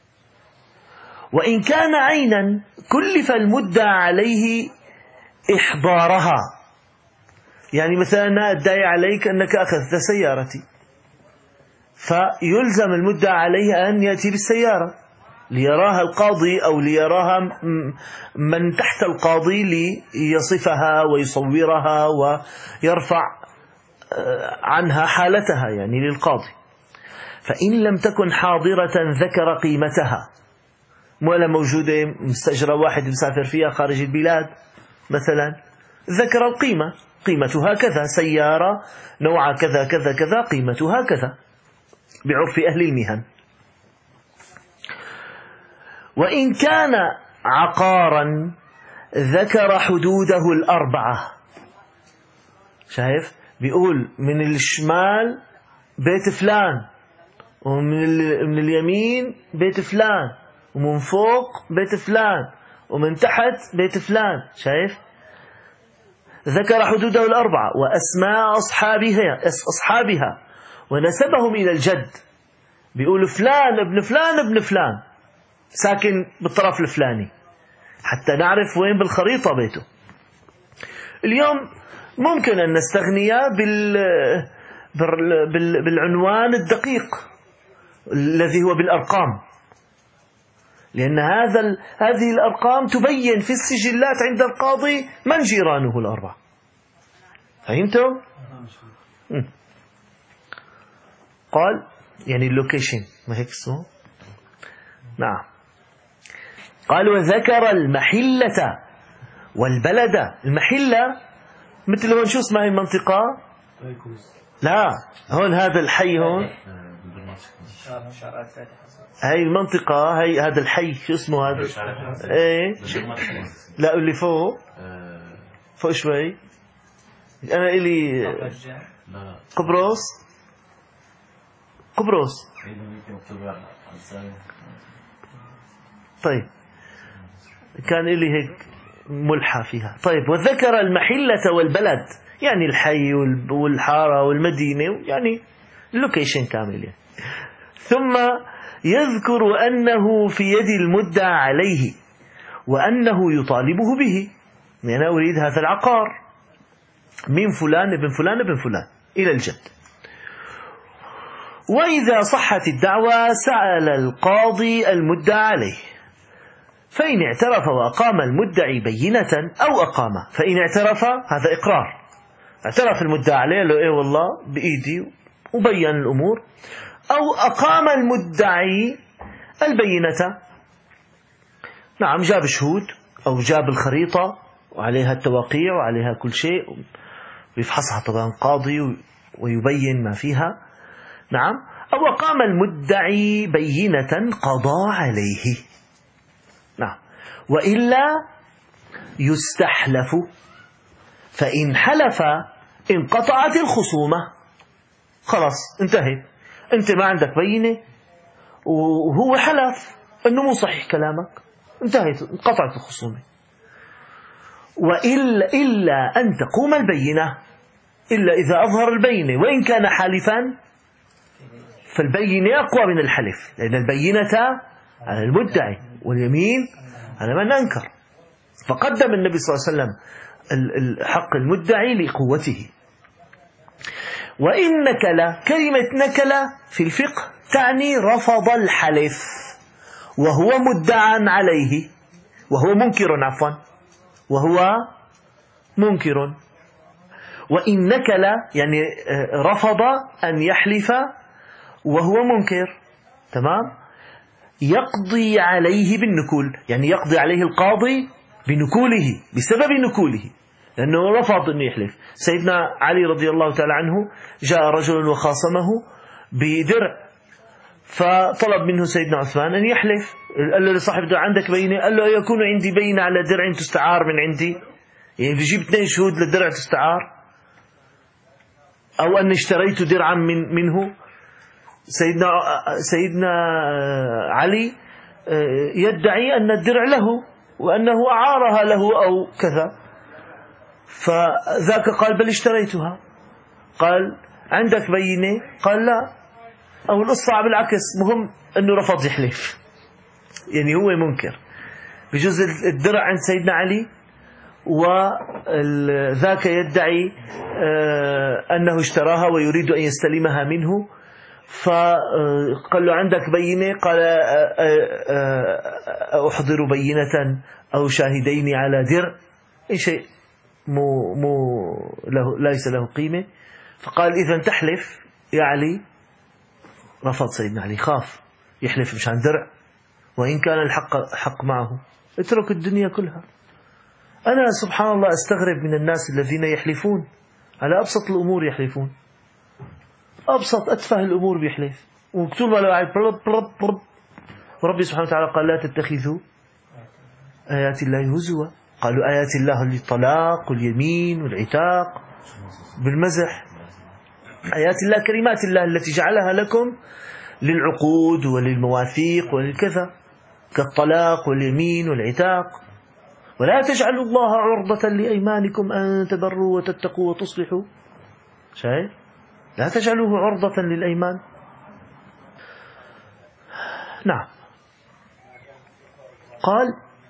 وإن كان عينا كلف المدعى عليه إحضارها. يعني مثلا أنا أدعي عليك أنك أخذت سيارتي، فيلزم المدعى عليه أن يأتي بالسيارة ليراها القاضي أو ليراها من تحت القاضي ليصفها ويصورها ويرفع عنها حالتها يعني للقاضي. فإن لم تكن حاضرة ذكر قيمتها، ولا موجودة مستأجرة واحد مسافر فيها خارج البلاد مثلا، ذكر القيمة، قيمتها كذا، سيارة نوع كذا كذا كذا قيمتها كذا بعرف أهل المهن. وإن كان عقارا ذكر حدوده 4. شايف بيقول من الشمال بيت فلان، ومن اليمين بيت فلان، ومن فوق بيت فلان، ومن تحت بيت فلان. شايف ذكر حدوده 4 وأسماء أصحابها ونسبهم إلى الجد. بيقول فلان ابن فلان ابن فلان ساكن بالطرف الفلاني حتى نعرف وين بالخريطة بيته. اليوم ممكن أن نستغني بالعنوان الدقيق الذي هو بالأرقام، لأن هذه الأرقام تبين في السجلات عند القاضي من جيرانه 4. فهمتم؟ قال يعني اللوكيشن، ما هيك اسمه؟ نعم. قال وذكر المحلة والبلد. المحلة مثل هون شو اسمها المنطقة؟ لا هون هذا الحي هون، هاي المنطقة، هاي هذا الحي شو اسمه هذا؟ ايه لا اللي فوق شوي. انا الي قبرص. طيب كان إلي هيك ملحة فيها. طيب وذكر المحلة والبلد، يعني الحي والحارة والمدينة، يعني اللوكيشن كامل يعني. ثم يذكر أنه في يد المدعى عليه وأنه يطالبه به، يعني أنا أريد هذا العقار من فلان ابن فلان ابن فلان إلى الجد. وإذا صحت الدعوة سأل القاضي المدعى عليه، فإن اعترف وأقام المدعي بينة أو أقام. فإن اعترف هذا إقرار، اعترف المدعى عليه قال له إيه والله بإيدي وبين الأمور، أو أقام المدعي البينة، نعم جاب شهود أو جاب الخريطة وعليها التوقيع وعليها كل شيء ويفحصها طبعا قاضي ويبين ما فيها، نعم، أو أقام المدعي بينة قضى عليه، نعم. وإلا يستحلف، فإن حلف انقطعت الخصومة، خلاص انتهت، أنت ما عندك بينة وهو حلف أنه مو صحيح كلامك، انتهت انقطعت الخصومة. إلا أن تقوم البينة، إلا إذا أظهر البينة، وإن كان حالفا فالبينة أقوى من الحلف، لأن البينة على المدعي واليمين على من أنكر. فقدم النبي صلى الله عليه وسلم حق المدعي لقوته. وإن نكل، كلمة نكل في الفقه تعني رفض الحلف وهو مدعى عليه، وهو منكر، عفوا، وهو منكر. وإن نكل يعني رفض أن يحلف وهو منكر، تمام. يقضي عليه بالنكول، يعني يقضي عليه القاضي بنكوله، بسبب نكوله، لأنه رفض أن يحلف. سيدنا علي رضي الله تعالى عنه جاء رجل وخاصمه بدرع، فطلب منه سيدنا عثمان أن يحلف. قال له لصاحب الدرع عندك بينة؟ قال له يكون عندي بينة على درع تستعار من عندي، يعني بجيب 2 شهود للدرع تستعار، أو أن اشتريت درعا منه. سيدنا علي يدعي أن الدرع له وأنه أعارها له أو كذا، فذاك قال بل اشتريتها. قال عندك بينة؟ قال لا. أو القصة بالعكس، مهم أنه رفض يحلف، يعني هو منكر. بجوز الدرع عند سيدنا علي وذاك يدعي أنه اشتراها ويريد أن يستلمها منه، فقال له عندك بينة؟ قال أحضر بينة أو شاهدين على درع، أي شيء ليس له قيمة. فقال إذن تحلف يا علي. رفض سيدنا علي، خاف يحلف مشان درع وإن كان الحق حق معه. اترك الدنيا كلها. أنا سبحان الله أستغرب من الناس الذين يحلفون على أبسط الأمور، يحلفون أبسط أتفه الأمور بيحلف، وطول ما لو قاعد وربي سبحانه وتعالى قال لا تتخذوا آيات الله هزوا. قالوا آيات الله الطلاق واليمين والعتاق بالمزح. آيات الله كلمات الله التي جعلها لكم للعقود وللمواثيق وللكذا، كالطلاق واليمين والعتاق. ولا تجعلوا الله عرضة لأيمانكم أن تبروا وتتقوا وتصلحوا. شايف؟ لا تجعلوه عرضة للأيمان. نعم. قال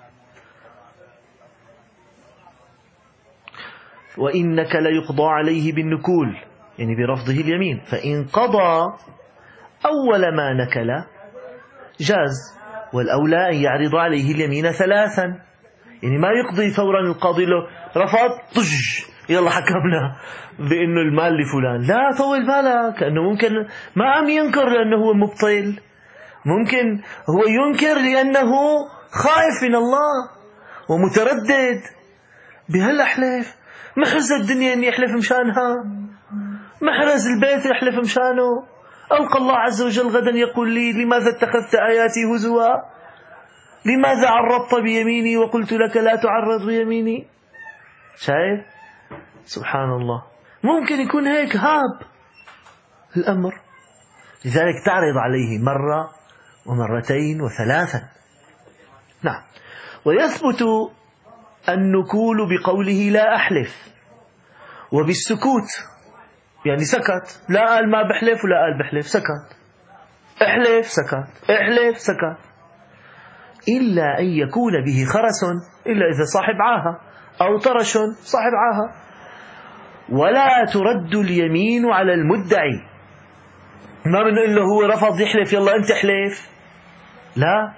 وإنك ليقضى عليه بالنكول، يعني برفضه اليمين، فإن قضى أول ما نكل جاز، والأولى أن يعرض عليه اليمين 3، يعني ما يقضي فورا القاضي له رفض طج يلا حكمنا بأنه المال لفلان، لا طول بالك، أنه ممكن ما عم ينكر لأنه هو مبطل، ممكن هو ينكر لأنه خائف من الله ومتردد بهالأحلف. محرز الدنيا أن يحلف مشانها، محرز البيت يحلف مشانه. ألقى الله عز وجل غدا يقول لي لماذا اتخذت آياتي هزوا؟ لماذا عرضت بيميني وقلت لك لا تعرض بيميني؟ شايف؟ سبحان الله. ممكن يكون هيك هاب الأمر، لذلك تعرض عليه مرة ومرتين و3. نعم. ويثبت النكول بقوله لا أحلف، وبالسكوت، يعني سكت، لا قال ما بحلف ولا قال بحلف، سكت. احلف سكت، احلف سكت. إلا أن يكون به خرس، إلا إذا صاحب عاهة، أو طرش صاحب عاهة. ولا ترد اليمين على المدعي، ما بنقول له هو رفض يحلف يلا أنت احلف، لا،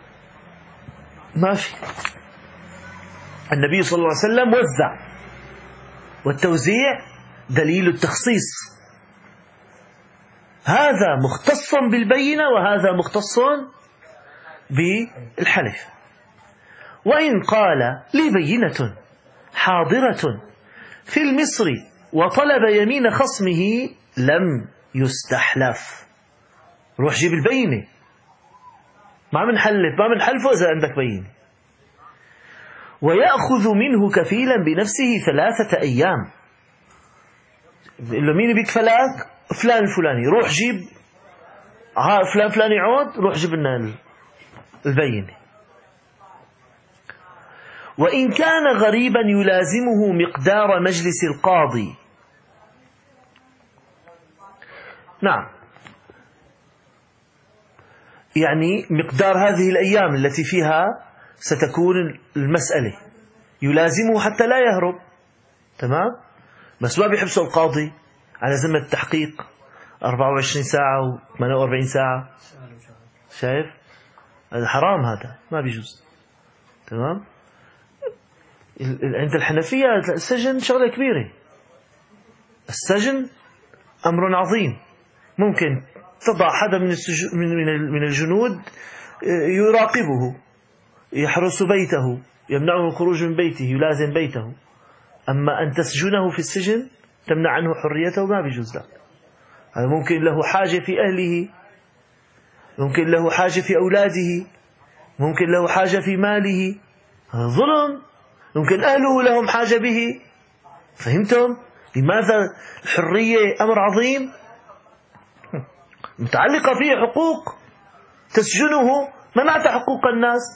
ما في. النبي صلى الله عليه وسلم وزع، والتوزيع دليل التخصيص، هذا مختص بالبينة وهذا مختص بالحلف. وإن قال لي بينة حاضرة في المصر وطلب يمين خصمه لم يستحلف. روح جيب البينة، ما منحلفه إذا عندك بينة. ويأخذ منه كفيلا بنفسه 3 أيام. إلا مين بيكفلك؟ فلان الفلاني، روح جيب فلان فلاني عود، روح جيب لنا البينة. وإن كان غريبا يلازمه مقدار مجلس القاضي. نعم، يعني مقدار هذه الأيام التي فيها ستكون المسألة يلازمه حتى لا يهرب. تمام؟ بس ما بيحبسه القاضي على ذمة التحقيق 24 ساعة و 48 ساعة. شايف؟ هذا حرام، هذا ما بيجوز. تمام؟ عند الحنفية السجن شغلة كبيرة. السجن أمر عظيم. ممكن تضع حدا من الجنود يراقبه، يحرس بيته، يمنعه الخروج من بيته، يلازم بيته. أما أن تسجنه في السجن تمنع عنه حريته ما بيجوز لك. هذا ممكن له حاجة في أهله، ممكن له حاجة في أولاده، ممكن له حاجة في ماله. هذا ظلم ممكن أهله لهم حاجة به. فهمتم؟ لماذا الحرية أمر عظيم متعلقة فيه حقوق تسجنه، منعت حقوق الناس.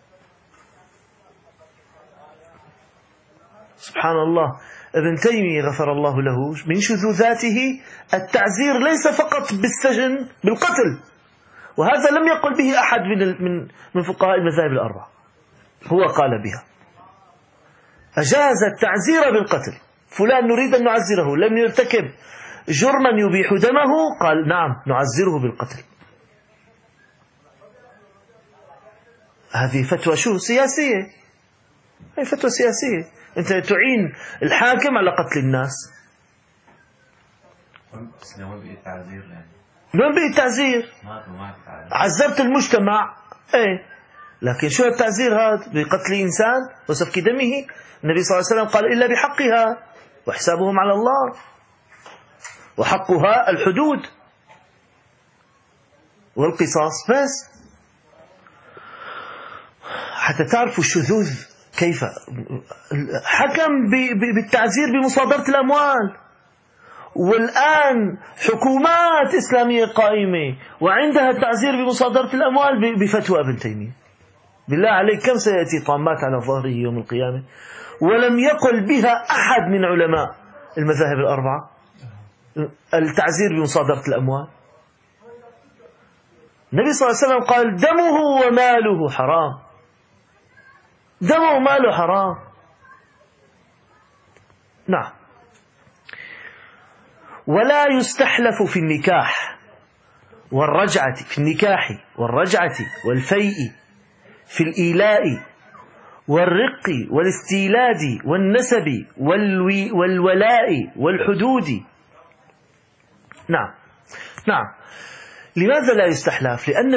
سبحان الله. ابن تيمية غفر الله له من شذوذاته التعزير ليس فقط بالسجن، بالقتل، وهذا لم يقل به أحد من فقهاء المذاهب الأربعة، هو قال بها، أجاز التعزير بالقتل. فلان نريد أن نعزره، لم يرتكب جرما يبيح دمه، قال نعم نعزره بالقتل. هذه فتوى شو؟ سياسية. هي فتوى سياسية، أنت تعين الحاكم على قتل الناس. لون بقي التعزير؟ عذبت المجتمع، ايه، لكن شو التعزير هذا؟ بقتل إنسان وسفك دمه. النبي صلى الله عليه وسلم قال إلا بحقها وحسابهم على الله، وحقها الحدود والقصاص. بس حتى تعرفوا الشذوذ كيف حكم بالتعزير بمصادرة الأموال، والآن حكومات إسلامية قائمة وعندها التعزير بمصادرة الأموال بفتوى ابن تيمية. بالله عليك كم سيأتي طامات على ظهره يوم القيامة ولم يقل بها أحد من علماء المذاهب الأربعة التعزير بمصادرة الأموال. النبي صلى الله عليه وسلم قال دمه وماله حرام، دمه وماله حرام. نعم. ولا يستحلف في النكاح والرجعة، في النكاح والرجعة والفيء، في الإيلاء والرق والاستيلاد والنسب والولاء والحدود. نعم نعم. لماذا لا يستحلف؟ لأن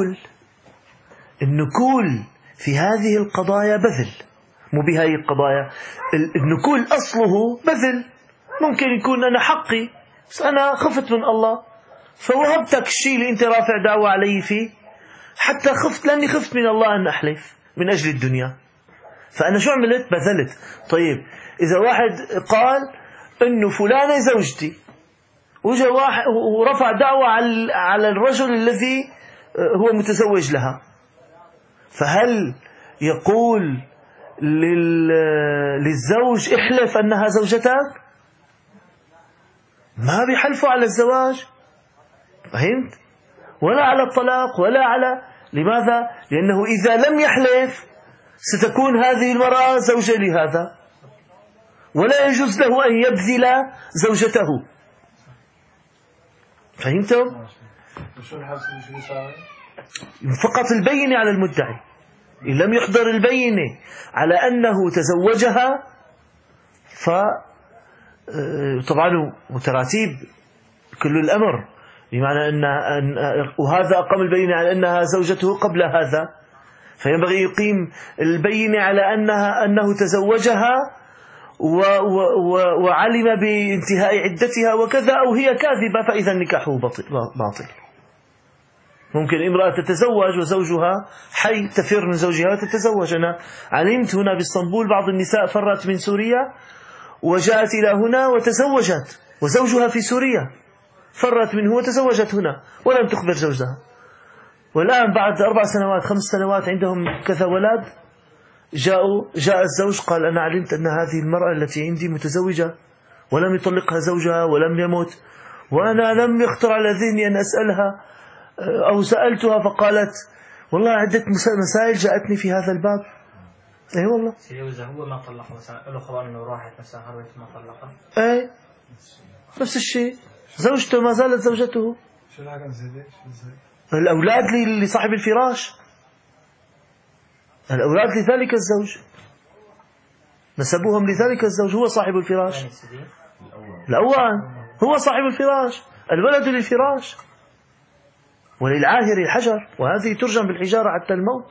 النكول في هذه القضايا بذل، مو بهذه القضايا. النكول أصله بذل. ممكن يكون أنا حقي بس أنا خفت من الله فوهبتك الشيء اللي أنت رافع دعوة علي فيه، حتى خفت لأني خفت من الله أن أحلف من أجل الدنيا، فأنا شو عملت؟ بذلت. طيب إذا واحد قال إنه فلانة زوجتي وجاء واحد ورفع دعوة على الرجل الذي هو متزوج لها، فهل يقول للزوج احلف أنها زوجتك؟ ما بيحلفوا على الزواج، فهمت؟ ولا على الطلاق ولا على. لماذا؟ لأنه إذا لم يحلف ستكون هذه المرأة زوجة لهذا ولا يجوز له أن يبذل زوجته. فهمتم؟ فقط البينة على المدعي. إن لم يحضر البينة على أنه تزوجها طبعا متراتيب كل الأمر، بمعنى أن وهذا أقام البينة على أنها زوجته قبل هذا، فينبغي يقيم البينة على أنه تزوجها وعلم بانتهاء عدتها وكذا، أو هي كاذبة فإذا النكاح باطل. ممكن امرأة تتزوج وزوجها حي تفر من زوجها وتتزوج. أنا علمت هنا باسطنبول بعض النساء فرت من سوريا وجاءت إلى هنا وتزوجت وزوجها في سوريا، فرت منه وتزوجت هنا ولم تخبر زوجها، والآن بعد 4 سنوات 5 سنوات عندهم كذا ولد، جاء الزوج قال أنا علمت أن هذه المرأة التي عندي متزوجة ولم يطلقها زوجها ولم يمت، وأنا لم يخطر على ذهني أن أسألها أو سألتها فقالت والله عدة مسائل جاءتني في هذا الباب. اي والله. إذا هو ما طلقها مثلا له خبر انه راحت مثلا هروت ما طلقها. اي نفس الشيء، زوجته ما زالت زوجته. شو الحكم زي الأولاد لصاحب الفراش، الأولاد لذلك الزوج، نسبوهم لذلك الزوج، هو صاحب الفراش. الأول هو صاحب الفراش، الولد للفراش وللعاهر الحجر، وهذه ترجم بالحجارة حتى الموت.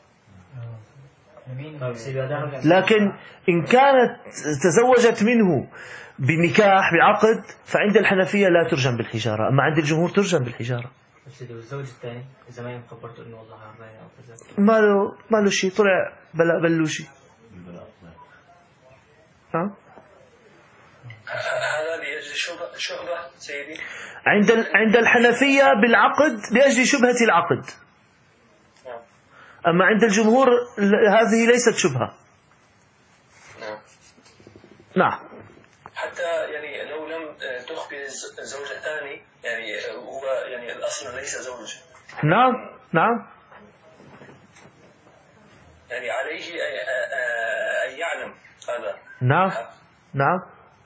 لكن إن كانت تزوجت منه بنكاح بعقد فعند الحنفية لا ترجم بالحجارة، أما عند الجمهور ترجم بالحجارة. الزوج الثاني إذا ما يخبرته إنه والله هربان أو كذا ما له شيء، طلع بلوشي شبهة سيدي؟ عند الحنفية بالعقد لأجل شبهة العقد. أما عند الجمهور هذه ليست شبهة. نعم. حتى يعني لو لم تخبر زوجتان يعني هو يعني الأصل ليس زوج. نعم نعم. يعني عليه أن يعلم هذا. نعم نعم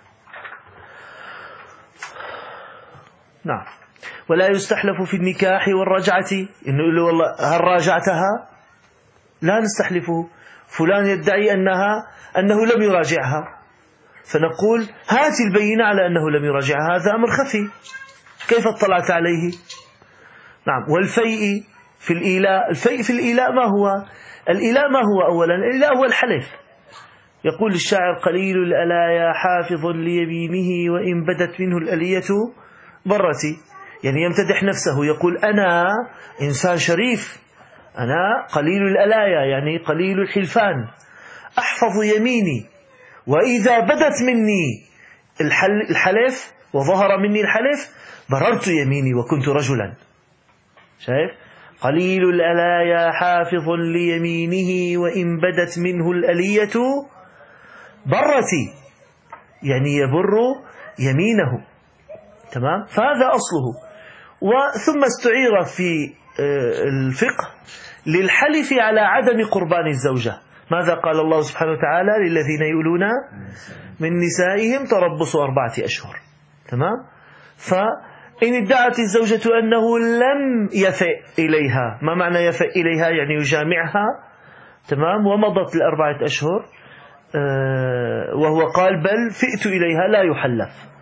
نعم. ولا يستحلف في النكاح والرجعة، إنه يقول له والله هل راجعتها؟ لا نستحلفه. فلان يدعي أنه لم يراجعها، فنقول هات البينة على أنه لم يراجعها، هذا أمر خفي، كيف اطلعت عليه؟ نعم. والفيء في الإيلاء، الفيء في الإيلاء ما هو؟ الإيلاء ما هو؟ أولا الإيلاء هو الحلف. يقول الشاعر قليل الألايا حافظ ليمينه وإن بدت منه الألية برتي، يعني يمتدح نفسه، يقول أنا إنسان شريف، أنا قليل الألايا يعني قليل الحلفان، أحفظ يميني، وإذا بدت مني الحلف وظهر مني الحلف بررت يميني وكنت رجلا. شايف؟ قليل الألايا حافظ ليمينه وإن بدت منه الألية برتي، يعني يبر يمينه. تمام؟ فهذا أصله. وثم استعير في الفقه للحلف على عدم قربان الزوجة. ماذا قال الله سبحانه وتعالى؟ للذين يؤلون من نسائهم تربص 4 أشهر. تمام؟ فإن ادعت الزوجة أنه لم يفئ إليها، ما معنى يفئ إليها؟ يعني يجامعها، تمام، ومضت 4 أشهر وهو قال بل فئت إليها، لا يحلف.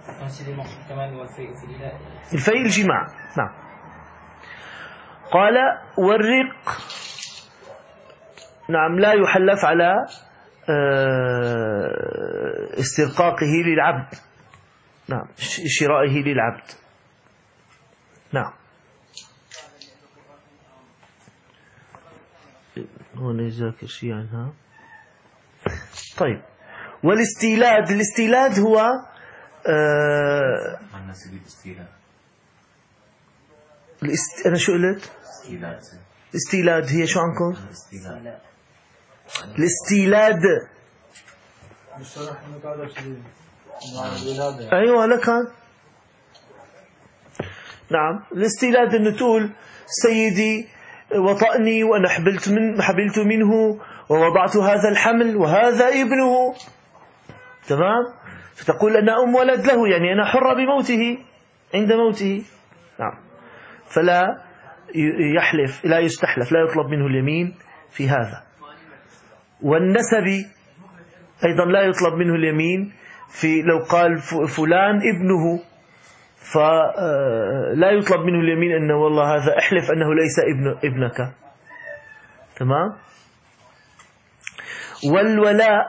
الفيء الجماع. نعم. قال والرق، نعم، لا يحلف على استرقاقه للعبد، نعم، شرائه للعبد. نعم. هنا يذاكر شيء عنها. طيب. والاستيلاد، الاستيلاد هو أنا شو قلت؟ الاستيلاد هي شو عنكم؟ الاستيلاد. أيوة لكان. نعم. الاستيلاد أنه تقول سيدي وطأني وأنا حبلت منه ووضعت هذا الحمل وهذا ابنه. تمام؟ فتقول أنا أم ولد له، يعني أنا حرة بموته عند موته. نعم. فلا يحلف، لا يستحلف، لا يطلب منه اليمين في هذا. والنسب أيضا لا يطلب منه اليمين في لو قال فلان ابنه، فلا يطلب منه اليمين أنه والله هذا احلف أنه ليس ابنك. تمام. والولاء،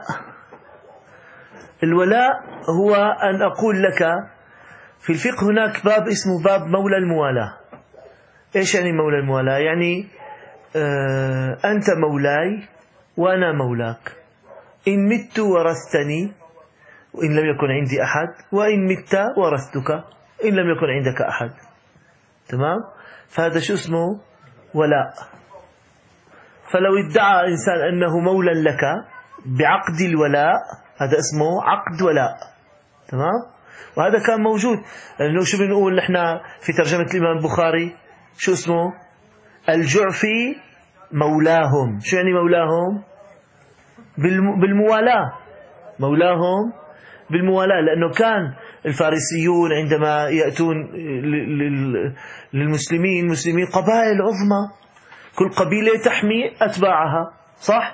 الولاء هو أن أقول لك في الفقه هناك باب اسمه باب مولى الموالاة. إيش يعني مولى الموالاة؟ يعني أنت مولاي وأنا مولاك، إن مت ورثتني وإن لم يكن عندي أحد، وإن مت ورثتك إن لم يكن عندك أحد. تمام؟ فهذا شو اسمه؟ ولاء. فلو ادعى إنسان أنه مولى لك بعقد الولاء، هذا اسمه عقد ولاء. تمام؟ وهذا كان موجود، لأنه شو بنقول نحن في ترجمة الإمام البخاري؟ شو اسمه؟ الجعفي مولاهم. شو يعني مولاهم؟ بالموالاة، مولاهم بالموالاة، لأنه كان الفارسيون عندما يأتون للمسلمين، المسلمين قبائل عظمى، كل قبيلة تحمي أتباعها، صح؟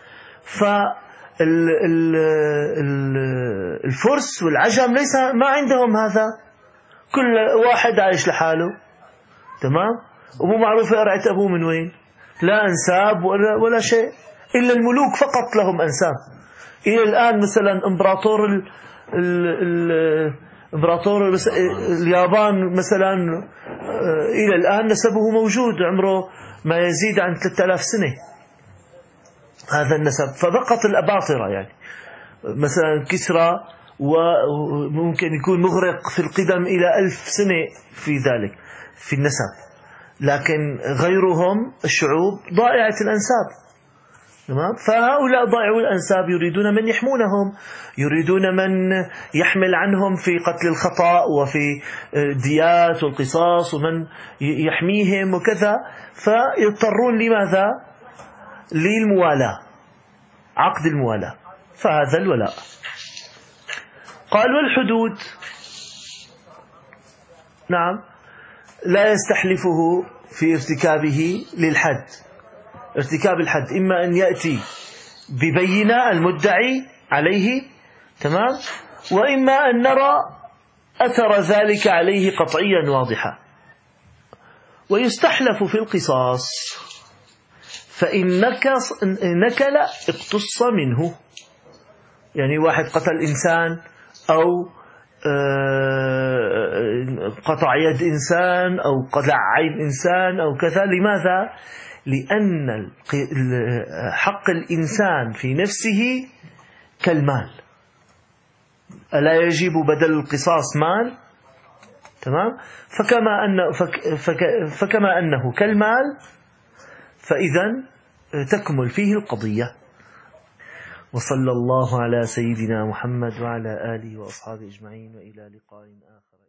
فالفرس والعجم ليس ما عندهم هذا، كل واحد عايش لحاله. تمام؟ ومو معروفة قرعة أبوه من وين، لا أنساب ولا شيء، إلا الملوك فقط لهم أنساب. إلى الآن مثلا إمبراطور اليابان مثلا إلى الآن نسبه موجود، عمره ما يزيد عن 3000 سنة هذا النسب، فبقت الأباطرة. يعني مثلا كسرى وممكن يكون مغرق في القدم إلى 1000 سنة في ذلك في النسب، لكن غيرهم الشعوب ضائعة الأنساب. تمام؟ فهؤلاء ضائعوا الأنساب يريدون من يحمونهم، يريدون من يحمل عنهم في قتل الخطأ وفي الديات والقصاص، ومن يحميهم وكذا، فيضطرون لماذا؟ للموالاة، عقد الموالاة، فهذا الولاء. قال والحدود، نعم، لا يستحلفه في ارتكابه للحد، ارتكاب الحد إما أن يأتي ببينة المدعي عليه، تمام، وإما أن نرى أثر ذلك عليه قطعيا واضحا. ويستحلف في القصاص، فإن نكل اقتص منه، يعني واحد قتل إنسان أو قطع يد إنسان أو قطع عين إنسان أو كذا، لماذا؟ لأن حق الإنسان في نفسه كالمال، ألا يجب بدل القصاص مال؟ تمام؟ فكما أنه كالمال، فإذا تكمل فيه القضية. وصلى الله على سيدنا محمد وعلى آله وأصحابه أجمعين، وإلى لقاء آخر.